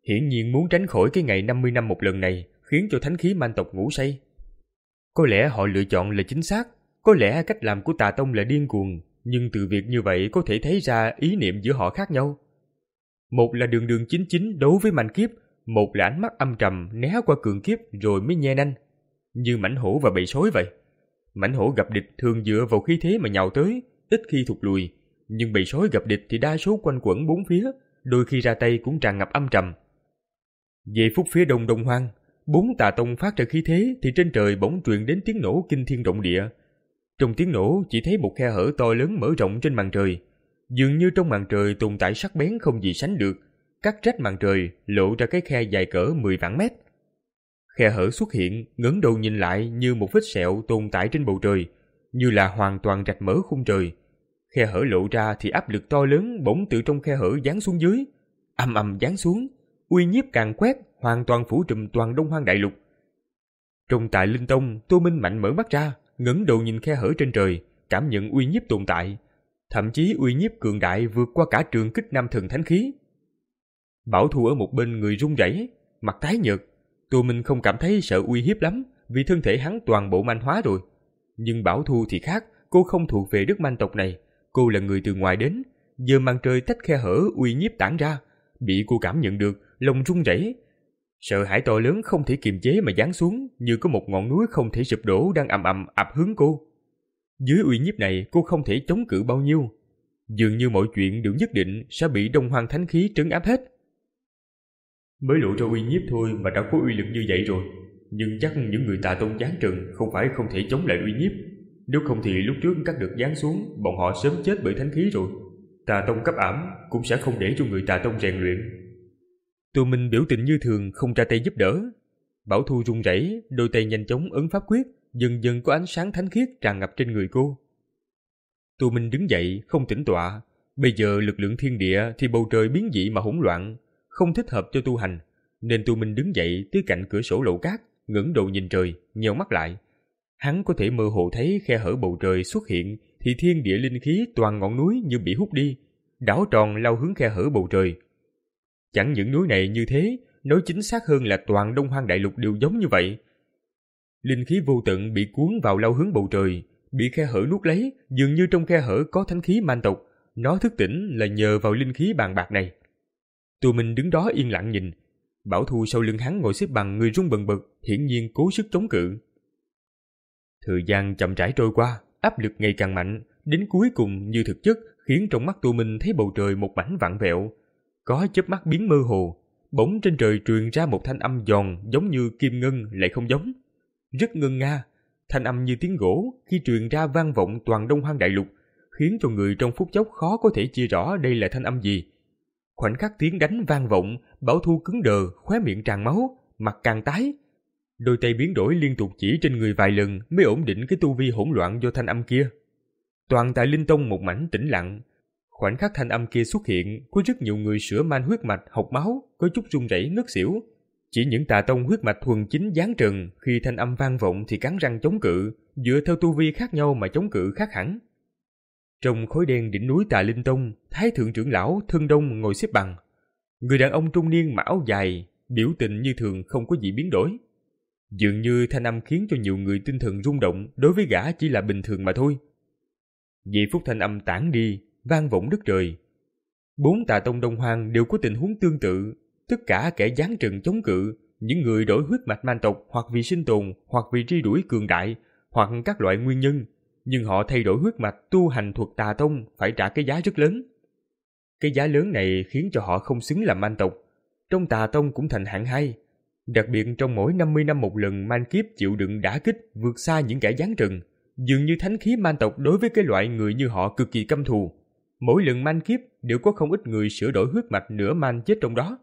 Hiển nhiên muốn tránh khỏi cái ngày năm mươi năm một lần này khiến cho thánh khí man tộc ngủ say. Có lẽ họ lựa chọn là chính xác, có lẽ cách làm của Tà Tông là điên cuồng, nhưng từ việc như vậy có thể thấy ra ý niệm giữa họ khác nhau. Một là đường đường chính chính đấu với man kiếp, một là ánh mắt âm trầm né qua cường kiếp rồi mới nhe nanh, như mãnh hổ và bầy sói vậy. Mãnh hổ gặp địch thường dựa vào khí thế mà nhào tới, ít khi thụt lùi, nhưng bầy sói gặp địch thì đa số quanh quẩn bốn phía, đôi khi ra tay cũng tràn ngập âm trầm. Về phút phía đông Đông Hoang, bốn Tà Tông phát ra khí thế thì trên trời bỗng truyền đến tiếng nổ kinh thiên động địa. Trong tiếng nổ chỉ thấy một khe hở to lớn mở rộng trên màn trời, dường như trong màn trời tồn tại sắc bén không gì sánh được, cắt rách màn trời lộ ra cái khe dài cỡ mười vạn mét. Khe hở xuất hiện, ngẩng đầu nhìn lại như một vết sẹo tồn tại trên bầu trời, như là hoàn toàn rạch mở khung trời. Khe hở lộ ra thì áp lực to lớn bỗng từ trong khe hở giáng xuống dưới, ầm ầm giáng xuống, uy nhiếp càng quét, hoàn toàn phủ trùm toàn Đông Hoang đại lục. Trong Tại Linh Tông, Tô Minh mạnh mở mắt ra, ngẩng đầu nhìn khe hở trên trời, cảm nhận uy nhiếp tồn tại, thậm chí uy nhiếp cường đại vượt qua cả trường kích nam thần thánh khí. Bảo Thu ở một bên người run rẩy, mặt tái nhợt. Tô Minh không cảm thấy sợ uy hiếp lắm, vì thân thể hắn toàn bộ man hóa rồi. Nhưng Bảo Thu thì khác, cô không thuộc về đất man tộc này, cô là người từ ngoài đến. Giờ màn trời tách khe hở uy nhiếp tản ra, bị cô cảm nhận được, lòng run rẩy. Sợ hãi to lớn không thể kiềm chế mà giáng xuống, như có một ngọn núi không thể sụp đổ đang ầm ầm ập hướng cô. Dưới uy nhiếp này cô không thể chống cự bao nhiêu, dường như mọi chuyện đều nhất định sẽ bị Đông Hoang thánh khí trấn áp hết. Mới lộ ra uy nhiếp thôi mà đã có uy lực như vậy rồi, nhưng chắc những người Tà Tông giáng trần không phải không thể chống lại uy nhiếp, nếu không thì lúc trước các đợt giáng xuống bọn họ sớm chết bởi thánh khí rồi. Tà Tông cấp ảm cũng sẽ không để cho người Tà Tông rèn luyện. Tô Minh biểu tình như thường, không ra tay giúp đỡ. Bảo Thu run rẩy, đôi tay nhanh chóng ấn pháp quyết, dần dần có ánh sáng thánh khiết tràn ngập trên người cô. Tô Minh đứng dậy, không tĩnh tọa. Bây giờ lực lượng thiên địa thì bầu trời biến dị mà hỗn loạn, không thích hợp cho tu hành, nên Tô Minh đứng dậy tới cạnh cửa sổ lậu cát, ngẩng đầu nhìn trời, nheo mắt lại. Hắn có thể mơ hồ thấy khe hở bầu trời xuất hiện thì thiên địa linh khí toàn ngọn núi như bị hút đi, đảo tròn lao hướng khe hở bầu trời. Chẳng những núi này như thế, nói chính xác hơn là toàn Đông Hoang đại lục đều giống như vậy. Linh khí vô tận bị cuốn vào lao hướng bầu trời, bị khe hở nuốt lấy, dường như trong khe hở có thánh khí man tộc, nó thức tỉnh là nhờ vào linh khí bàn bạc này. Tô Minh đứng đó yên lặng nhìn. Bảo Thu sau lưng hắn ngồi xếp bằng, người run bần bật, hiển nhiên cố sức chống cự. Thời gian chậm rãi trôi qua, áp lực ngày càng mạnh, đến cuối cùng như thực chất khiến trong mắt Tô Minh thấy bầu trời một mảnh vặn vẹo, có chớp mắt biến mơ hồ. Bỗng trên trời truyền ra một thanh âm giòn, giống như kim ngân lại không giống, rất ngân nga. Thanh âm như tiếng gỗ khi truyền ra vang vọng toàn Đông Hoang đại lục, khiến cho người trong phút chốc khó có thể chia rõ đây là thanh âm gì. Khoảnh khắc tiếng đánh vang vọng, Bảo Thu cứng đờ, khóe miệng tràn máu, mặt càng tái. Đôi tay biến đổi liên tục chỉ trên người vài lần mới ổn định cái tu vi hỗn loạn do thanh âm kia. Toàn Tại Linh Tông một mảnh tĩnh lặng. Khoảnh khắc thanh âm kia xuất hiện, có rất nhiều người sửa man huyết mạch học máu, có chút run rẩy ngất xỉu. Chỉ những Tà Tông huyết mạch thuần chính giáng trần, khi thanh âm vang vọng thì cắn răng chống cự, dựa theo tu vi khác nhau mà chống cự khác hẳn. Trong khói đen đỉnh núi Tà Linh Tông, Thái thượng trưởng lão thân đông ngồi xếp bằng. Người đàn ông trung niên mặc áo dài, biểu tình như thường không có gì biến đổi. Dường như thanh âm khiến cho nhiều người tinh thần rung động, đối với gã chỉ là bình thường mà thôi. Giây phút thanh âm tản đi, vang vọng đất trời. Bốn Tà Tông Đông Hoang đều có tình huống tương tự, tất cả kẻ giáng trần chống cự, những người đổi huyết mạch man tộc hoặc vì sinh tồn, hoặc vì truy đuổi cường đại, hoặc các loại nguyên nhân, nhưng họ thay đổi huyết mạch tu hành thuật Tà Tông phải trả cái giá rất lớn. Cái giá lớn này khiến cho họ không xứng làm man tộc, trong Tà Tông cũng thành hạng hai. Đặc biệt trong mỗi năm mươi năm một lần man kiếp chịu đựng đả kích vượt xa những kẻ giáng trần, dường như thánh khí man tộc đối với cái loại người như họ cực kỳ căm thù. Mỗi lần man kiếp đều có không ít người sửa đổi huyết mạch nửa man chết trong đó.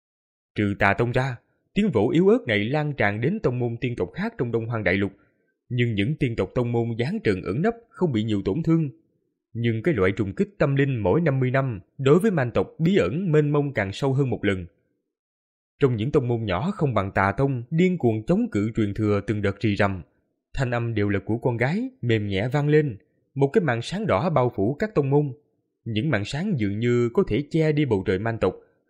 Trừ Tà Tông ra, tiếng vỗ yếu ớt này lan tràn đến tông môn tiên tộc khác trong Đông Hoang đại lục, nhưng những tiên tộc tông môn giáng trần ẩn nấp không bị nhiều tổn thương. Nhưng cái loại trùng kích tâm linh mỗi năm mươi năm đối với man tộc bí ẩn mênh mông càng sâu hơn một lần. Trong những tông môn nhỏ không bằng Tà Tông điên cuồng chống cự truyền thừa từng đợt rì rầm, thanh âm đều là của con gái, mềm nhẹ vang lên, một cái màn sáng đỏ bao phủ các tông môn. Những màn sáng dường như có thể che đi bầu trời man tộc,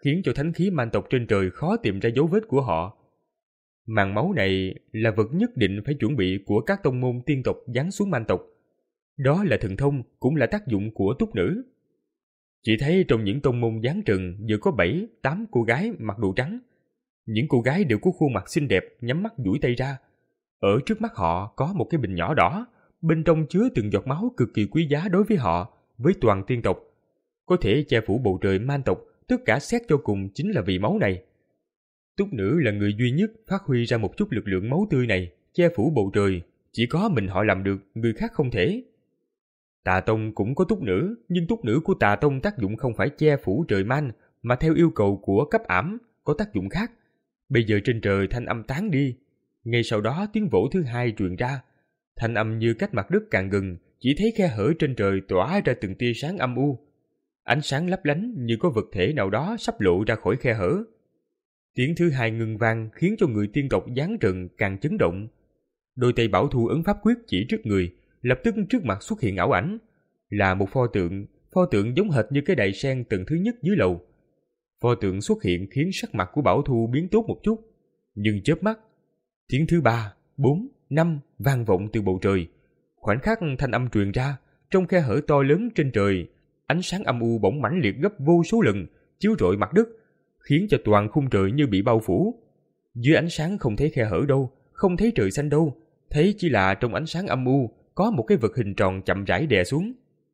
khiến cho thánh khí man tộc trên trời khó tìm ra dấu vết của họ. Màn máu này là vật nhất định phải chuẩn bị của các tông môn tiên tộc giáng xuống man tộc. Đó là thần thông, cũng là tác dụng của túc nữ. Chỉ thấy trong những tông môn giáng trần vừa có bảy, tám cô gái mặc đồ trắng. Những cô gái đều có khuôn mặt xinh đẹp, nhắm mắt duỗi tay ra. Ở trước mắt họ có một cái bình nhỏ đỏ, bên trong chứa từng giọt máu cực kỳ quý giá đối với họ, với toàn tiên tộc. Có thể che phủ bầu trời man tộc, tất cả xét cho cùng chính là vì máu này. Túc nữ là người duy nhất phát huy ra một chút lực lượng máu tươi này, che phủ bầu trời, chỉ có mình họ làm được, người khác không thể. Tà Tông cũng có túc nữ, nhưng túc nữ của Tà Tông tác dụng không phải che phủ trời man, mà theo yêu cầu của cấp ảm, có tác dụng khác. Bây giờ trên trời thanh âm tán đi, ngay sau đó tiếng vỗ thứ hai truyền ra. Thanh âm như cách mặt đất càng gần, chỉ thấy khe hở trên trời tỏa ra từng tia sáng âm u. Ánh sáng lấp lánh như có vật thể nào đó sắp lộ ra khỏi khe hở. Tiếng thứ hai ngưng vang khiến cho người tiên tộc giáng trần càng chấn động. Đôi tay Bảo Thu ấn pháp quyết chỉ trước người, lập tức trước mặt xuất hiện ảo ảnh, là một pho tượng, pho tượng giống hệt như cái đài sen tầng thứ nhất dưới lầu. Pho tượng xuất hiện khiến sắc mặt của Bảo Thu biến tốt một chút, nhưng chớp mắt, tiếng thứ ba, bốn, năm vang vọng từ bầu trời. Khoảnh khắc thanh âm truyền ra, trong khe hở to lớn trên trời, ánh sáng âm u bỗng mãnh liệt gấp vô số lần, chiếu rọi mặt đất, khiến cho toàn khung trời như bị bao phủ. Dưới ánh sáng không thấy khe hở đâu, không thấy trời xanh đâu, thấy chỉ là trong ánh sáng âm u có một cái vật hình tròn chậm rãi đè xuống.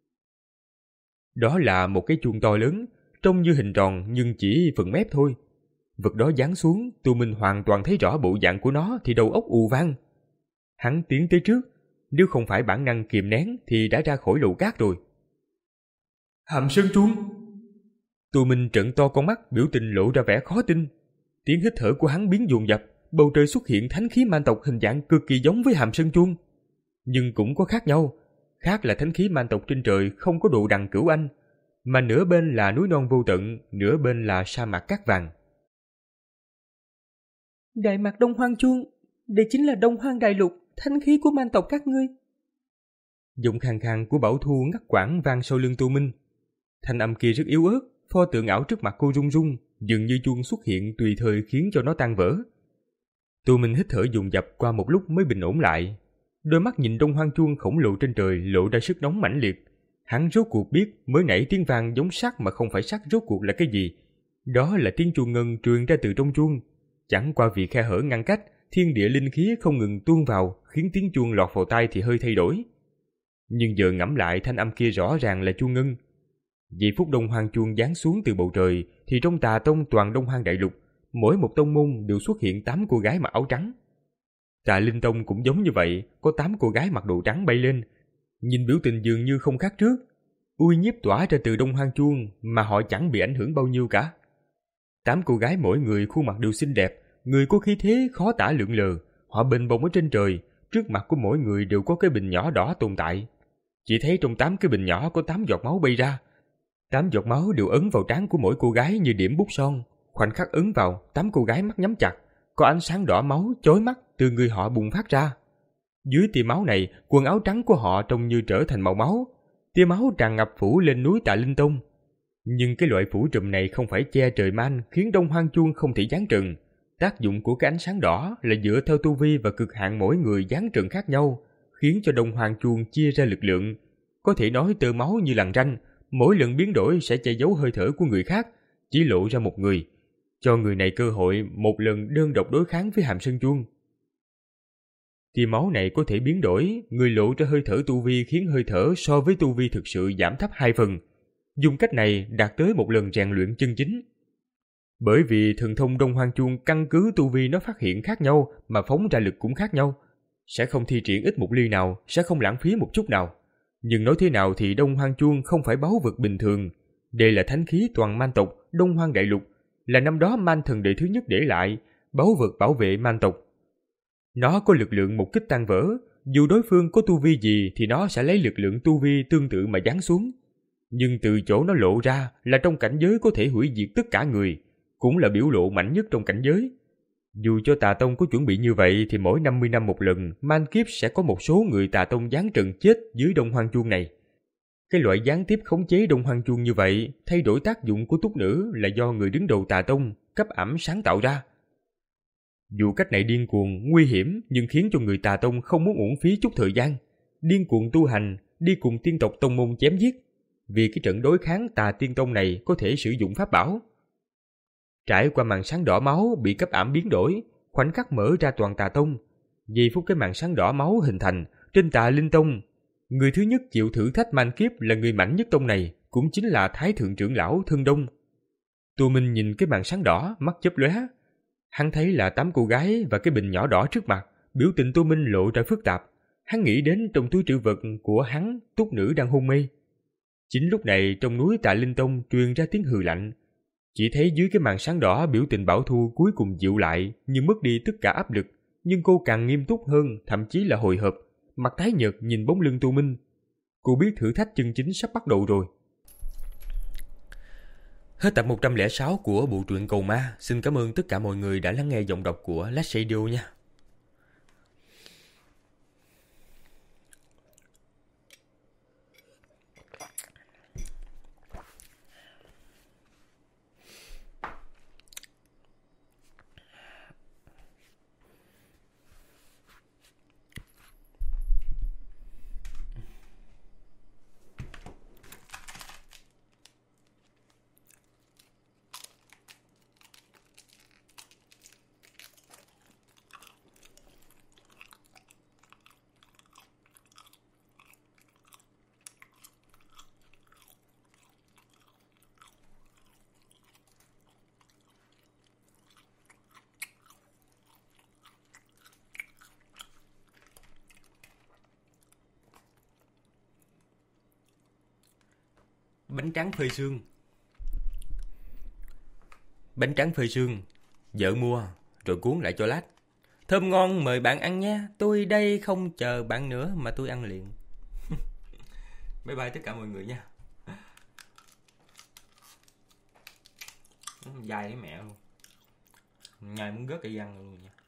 Đó là một cái chuông to lớn, trông như hình tròn nhưng chỉ phần mép thôi. Vật đó giáng xuống, tụi mình hoàn toàn thấy rõ bộ dạng của nó thì đầu óc ù vang. Hắn tiến tới trước, nếu không phải bản năng kìm nén thì đã ra khỏi lầu cát rồi. Hàm Sơn Chuông! Tụi mình trợn to con mắt, biểu tình lộ ra vẻ khó tin. Tiếng hít thở của hắn biến dồn dập, bầu trời xuất hiện thánh khí man tộc hình dạng cực kỳ giống với Hàm Sơn Chuông. Nhưng cũng có khác nhau. Khác là thánh khí man tộc trên trời không có độ đằng cửu anh, mà nửa bên là núi non vô tận, nửa bên là sa mạc cát vàng. Đại mạc Đông Hoang Chuông, đây chính là Đông Hoang Đại Lục, thánh khí của man tộc các ngươi. Giọng khàn khàn của Bảo Thu ngắt quãng vang sau lưng Tô Minh. Thanh âm kia rất yếu ớt, pho tượng ảo trước mặt cô rung rung, dường như chuông xuất hiện tùy thời khiến cho nó tan vỡ. Tô Minh hít thở dồn dập qua một lúc mới bình ổn lại. Đôi mắt nhìn Đông Hoang Chuông khổng lồ trên trời lộ ra sức nóng mãnh liệt. Hắn rốt cuộc biết mới nãy tiếng vang giống sắt mà không phải sắt rốt cuộc là cái gì. Đó là tiếng chuông ngân truyền ra từ trong chuông. Chẳng qua vì khe hở ngăn cách, thiên địa linh khí không ngừng tuôn vào, khiến tiếng chuông lọt vào tai thì hơi thay đổi. Nhưng giờ ngẫm lại, thanh âm kia rõ ràng là chuông ngân. Vì phút Đông Hoang Chuông giáng xuống từ bầu trời, thì trong Tà Tông toàn Đông Hoang Đại Lục, mỗi một tông môn đều xuất hiện tám cô gái mặc áo trắng. Tà Linh Tông cũng giống như vậy, có tám cô gái mặc đồ trắng bay lên. Nhìn biểu tình dường như không khác trước, uy nhiếp tỏa ra từ Đông Hoang Chuông mà họ chẳng bị ảnh hưởng bao nhiêu cả. Tám cô gái mỗi người khuôn mặt đều xinh đẹp, người có khí thế khó tả lượn lờ, họ bềnh bồng ở trên trời, trước mặt của mỗi người đều có cái bình nhỏ đỏ tồn tại. Chỉ thấy trong tám cái bình nhỏ có tám giọt máu bay ra. Tám giọt máu đều ấn vào trán của mỗi cô gái như điểm bút son. Khoảnh khắc ấn vào, tám cô gái mắt nhắm chặt, có ánh sáng đỏ máu chói mắt từ người họ bùng phát ra. Dưới tia máu này, quần áo trắng của họ trông như trở thành màu máu. Tia máu tràn ngập phủ lên núi Tà Linh Tông. Nhưng cái loại phủ trùm này không phải che trời man, khiến Đông Hoang Chuông không thể giáng trần. Tác dụng của cái ánh sáng đỏ là dựa theo tu vi và cực hạn mỗi người giáng trần khác nhau, khiến cho Đông Hoang Chuông chia ra lực lượng. Có thể nói tơ máu như lằn ranh, mỗi lần biến đổi sẽ che giấu hơi thở của người khác, chỉ lộ ra một người, cho người này cơ hội một lần đơn độc đối kháng với Hàm Sơn Chuông. Tia máu này có thể biến đổi, người lộ ra hơi thở tu vi khiến hơi thở so với tu vi thực sự giảm thấp hai phần. Dùng cách này đạt tới một lần rèn luyện chân chính. Bởi vì thần thông Đông Hoang Chuông căn cứ tu vi nó phát hiện khác nhau mà phóng ra lực cũng khác nhau, sẽ không thi triển ít một ly nào, sẽ không lãng phí một chút nào. Nhưng nói thế nào thì Đông Hoang Chuông không phải báu vật bình thường. Đây là thánh khí toàn man tộc Đông Hoang Đại Lục, là năm đó man thần đệ thứ nhất để lại, báu vật bảo vệ man tộc. Nó có lực lượng một kích tan vỡ, dù đối phương có tu vi gì thì nó sẽ lấy lực lượng tu vi tương tự mà giáng xuống. Nhưng từ chỗ nó lộ ra là trong cảnh giới có thể hủy diệt tất cả người, cũng là biểu lộ mạnh nhất trong cảnh giới. Dù cho Tà Tông có chuẩn bị như vậy thì mỗi năm mươi năm một lần, man kiếp sẽ có một số người Tà Tông giáng trần chết dưới Đông Hoang Chuông này. Cái loại gián tiếp khống chế Đông Hoang Chuông như vậy, thay đổi tác dụng của túc nữ là do người đứng đầu Tà Tông cấp ẩm sáng tạo ra. Dù cách này điên cuồng, nguy hiểm nhưng khiến cho người Tà Tông không muốn uổng phí chút thời gian, điên cuồng tu hành, đi cùng tiên tộc tông môn chém giết. Vì cái trận đối kháng Tà Tiên Tông này có thể sử dụng pháp bảo. Trải qua màn sáng đỏ máu bị cấp ẩm biến đổi, khoảnh khắc mở ra toàn Tà Tông. Giây phút cái màn sáng đỏ máu hình thành, trên Tà Linh Tông, người thứ nhất chịu thử thách man kiếp là người mạnh nhất tông này, cũng chính là Thái Thượng trưởng lão Thân Đông. Tô Minh nhìn cái màn sáng đỏ, mắt chớp lóe. Hắn thấy là tám cô gái và cái bình nhỏ đỏ trước mặt, biểu tình Tô Minh lộ ra phức tạp. Hắn nghĩ đến trong túi trữ vật của hắn, túc nữ đang hôn mê. Chính lúc này trong núi Tà Linh Tông truyền ra tiếng hừ lạnh. Chỉ thấy dưới cái màn sáng đỏ biểu tình Bảo Thu cuối cùng dịu lại, nhưng mất đi tất cả áp lực. Nhưng cô càng nghiêm túc hơn, thậm chí là hồi hộp, mặt tái nhợt nhìn bóng lưng Tô Minh. Cô biết thử thách chân chính sắp bắt đầu rồi. Hết tập một trăm lẻ sáu của bộ truyện Cầu Ma. Xin cảm ơn tất cả mọi người đã lắng nghe giọng đọc của Last Radio nha. Bánh tráng phơi sương. Bánh tráng phơi sương, vợ mua rồi cuốn lại cho lát. Thơm ngon, mời bạn ăn nha. Tôi đây không chờ bạn nữa mà tôi ăn liền. Bye bye tất cả mọi người nha. Dài cái mẹ luôn. Ngày muốn gớt cây răng luôn nha.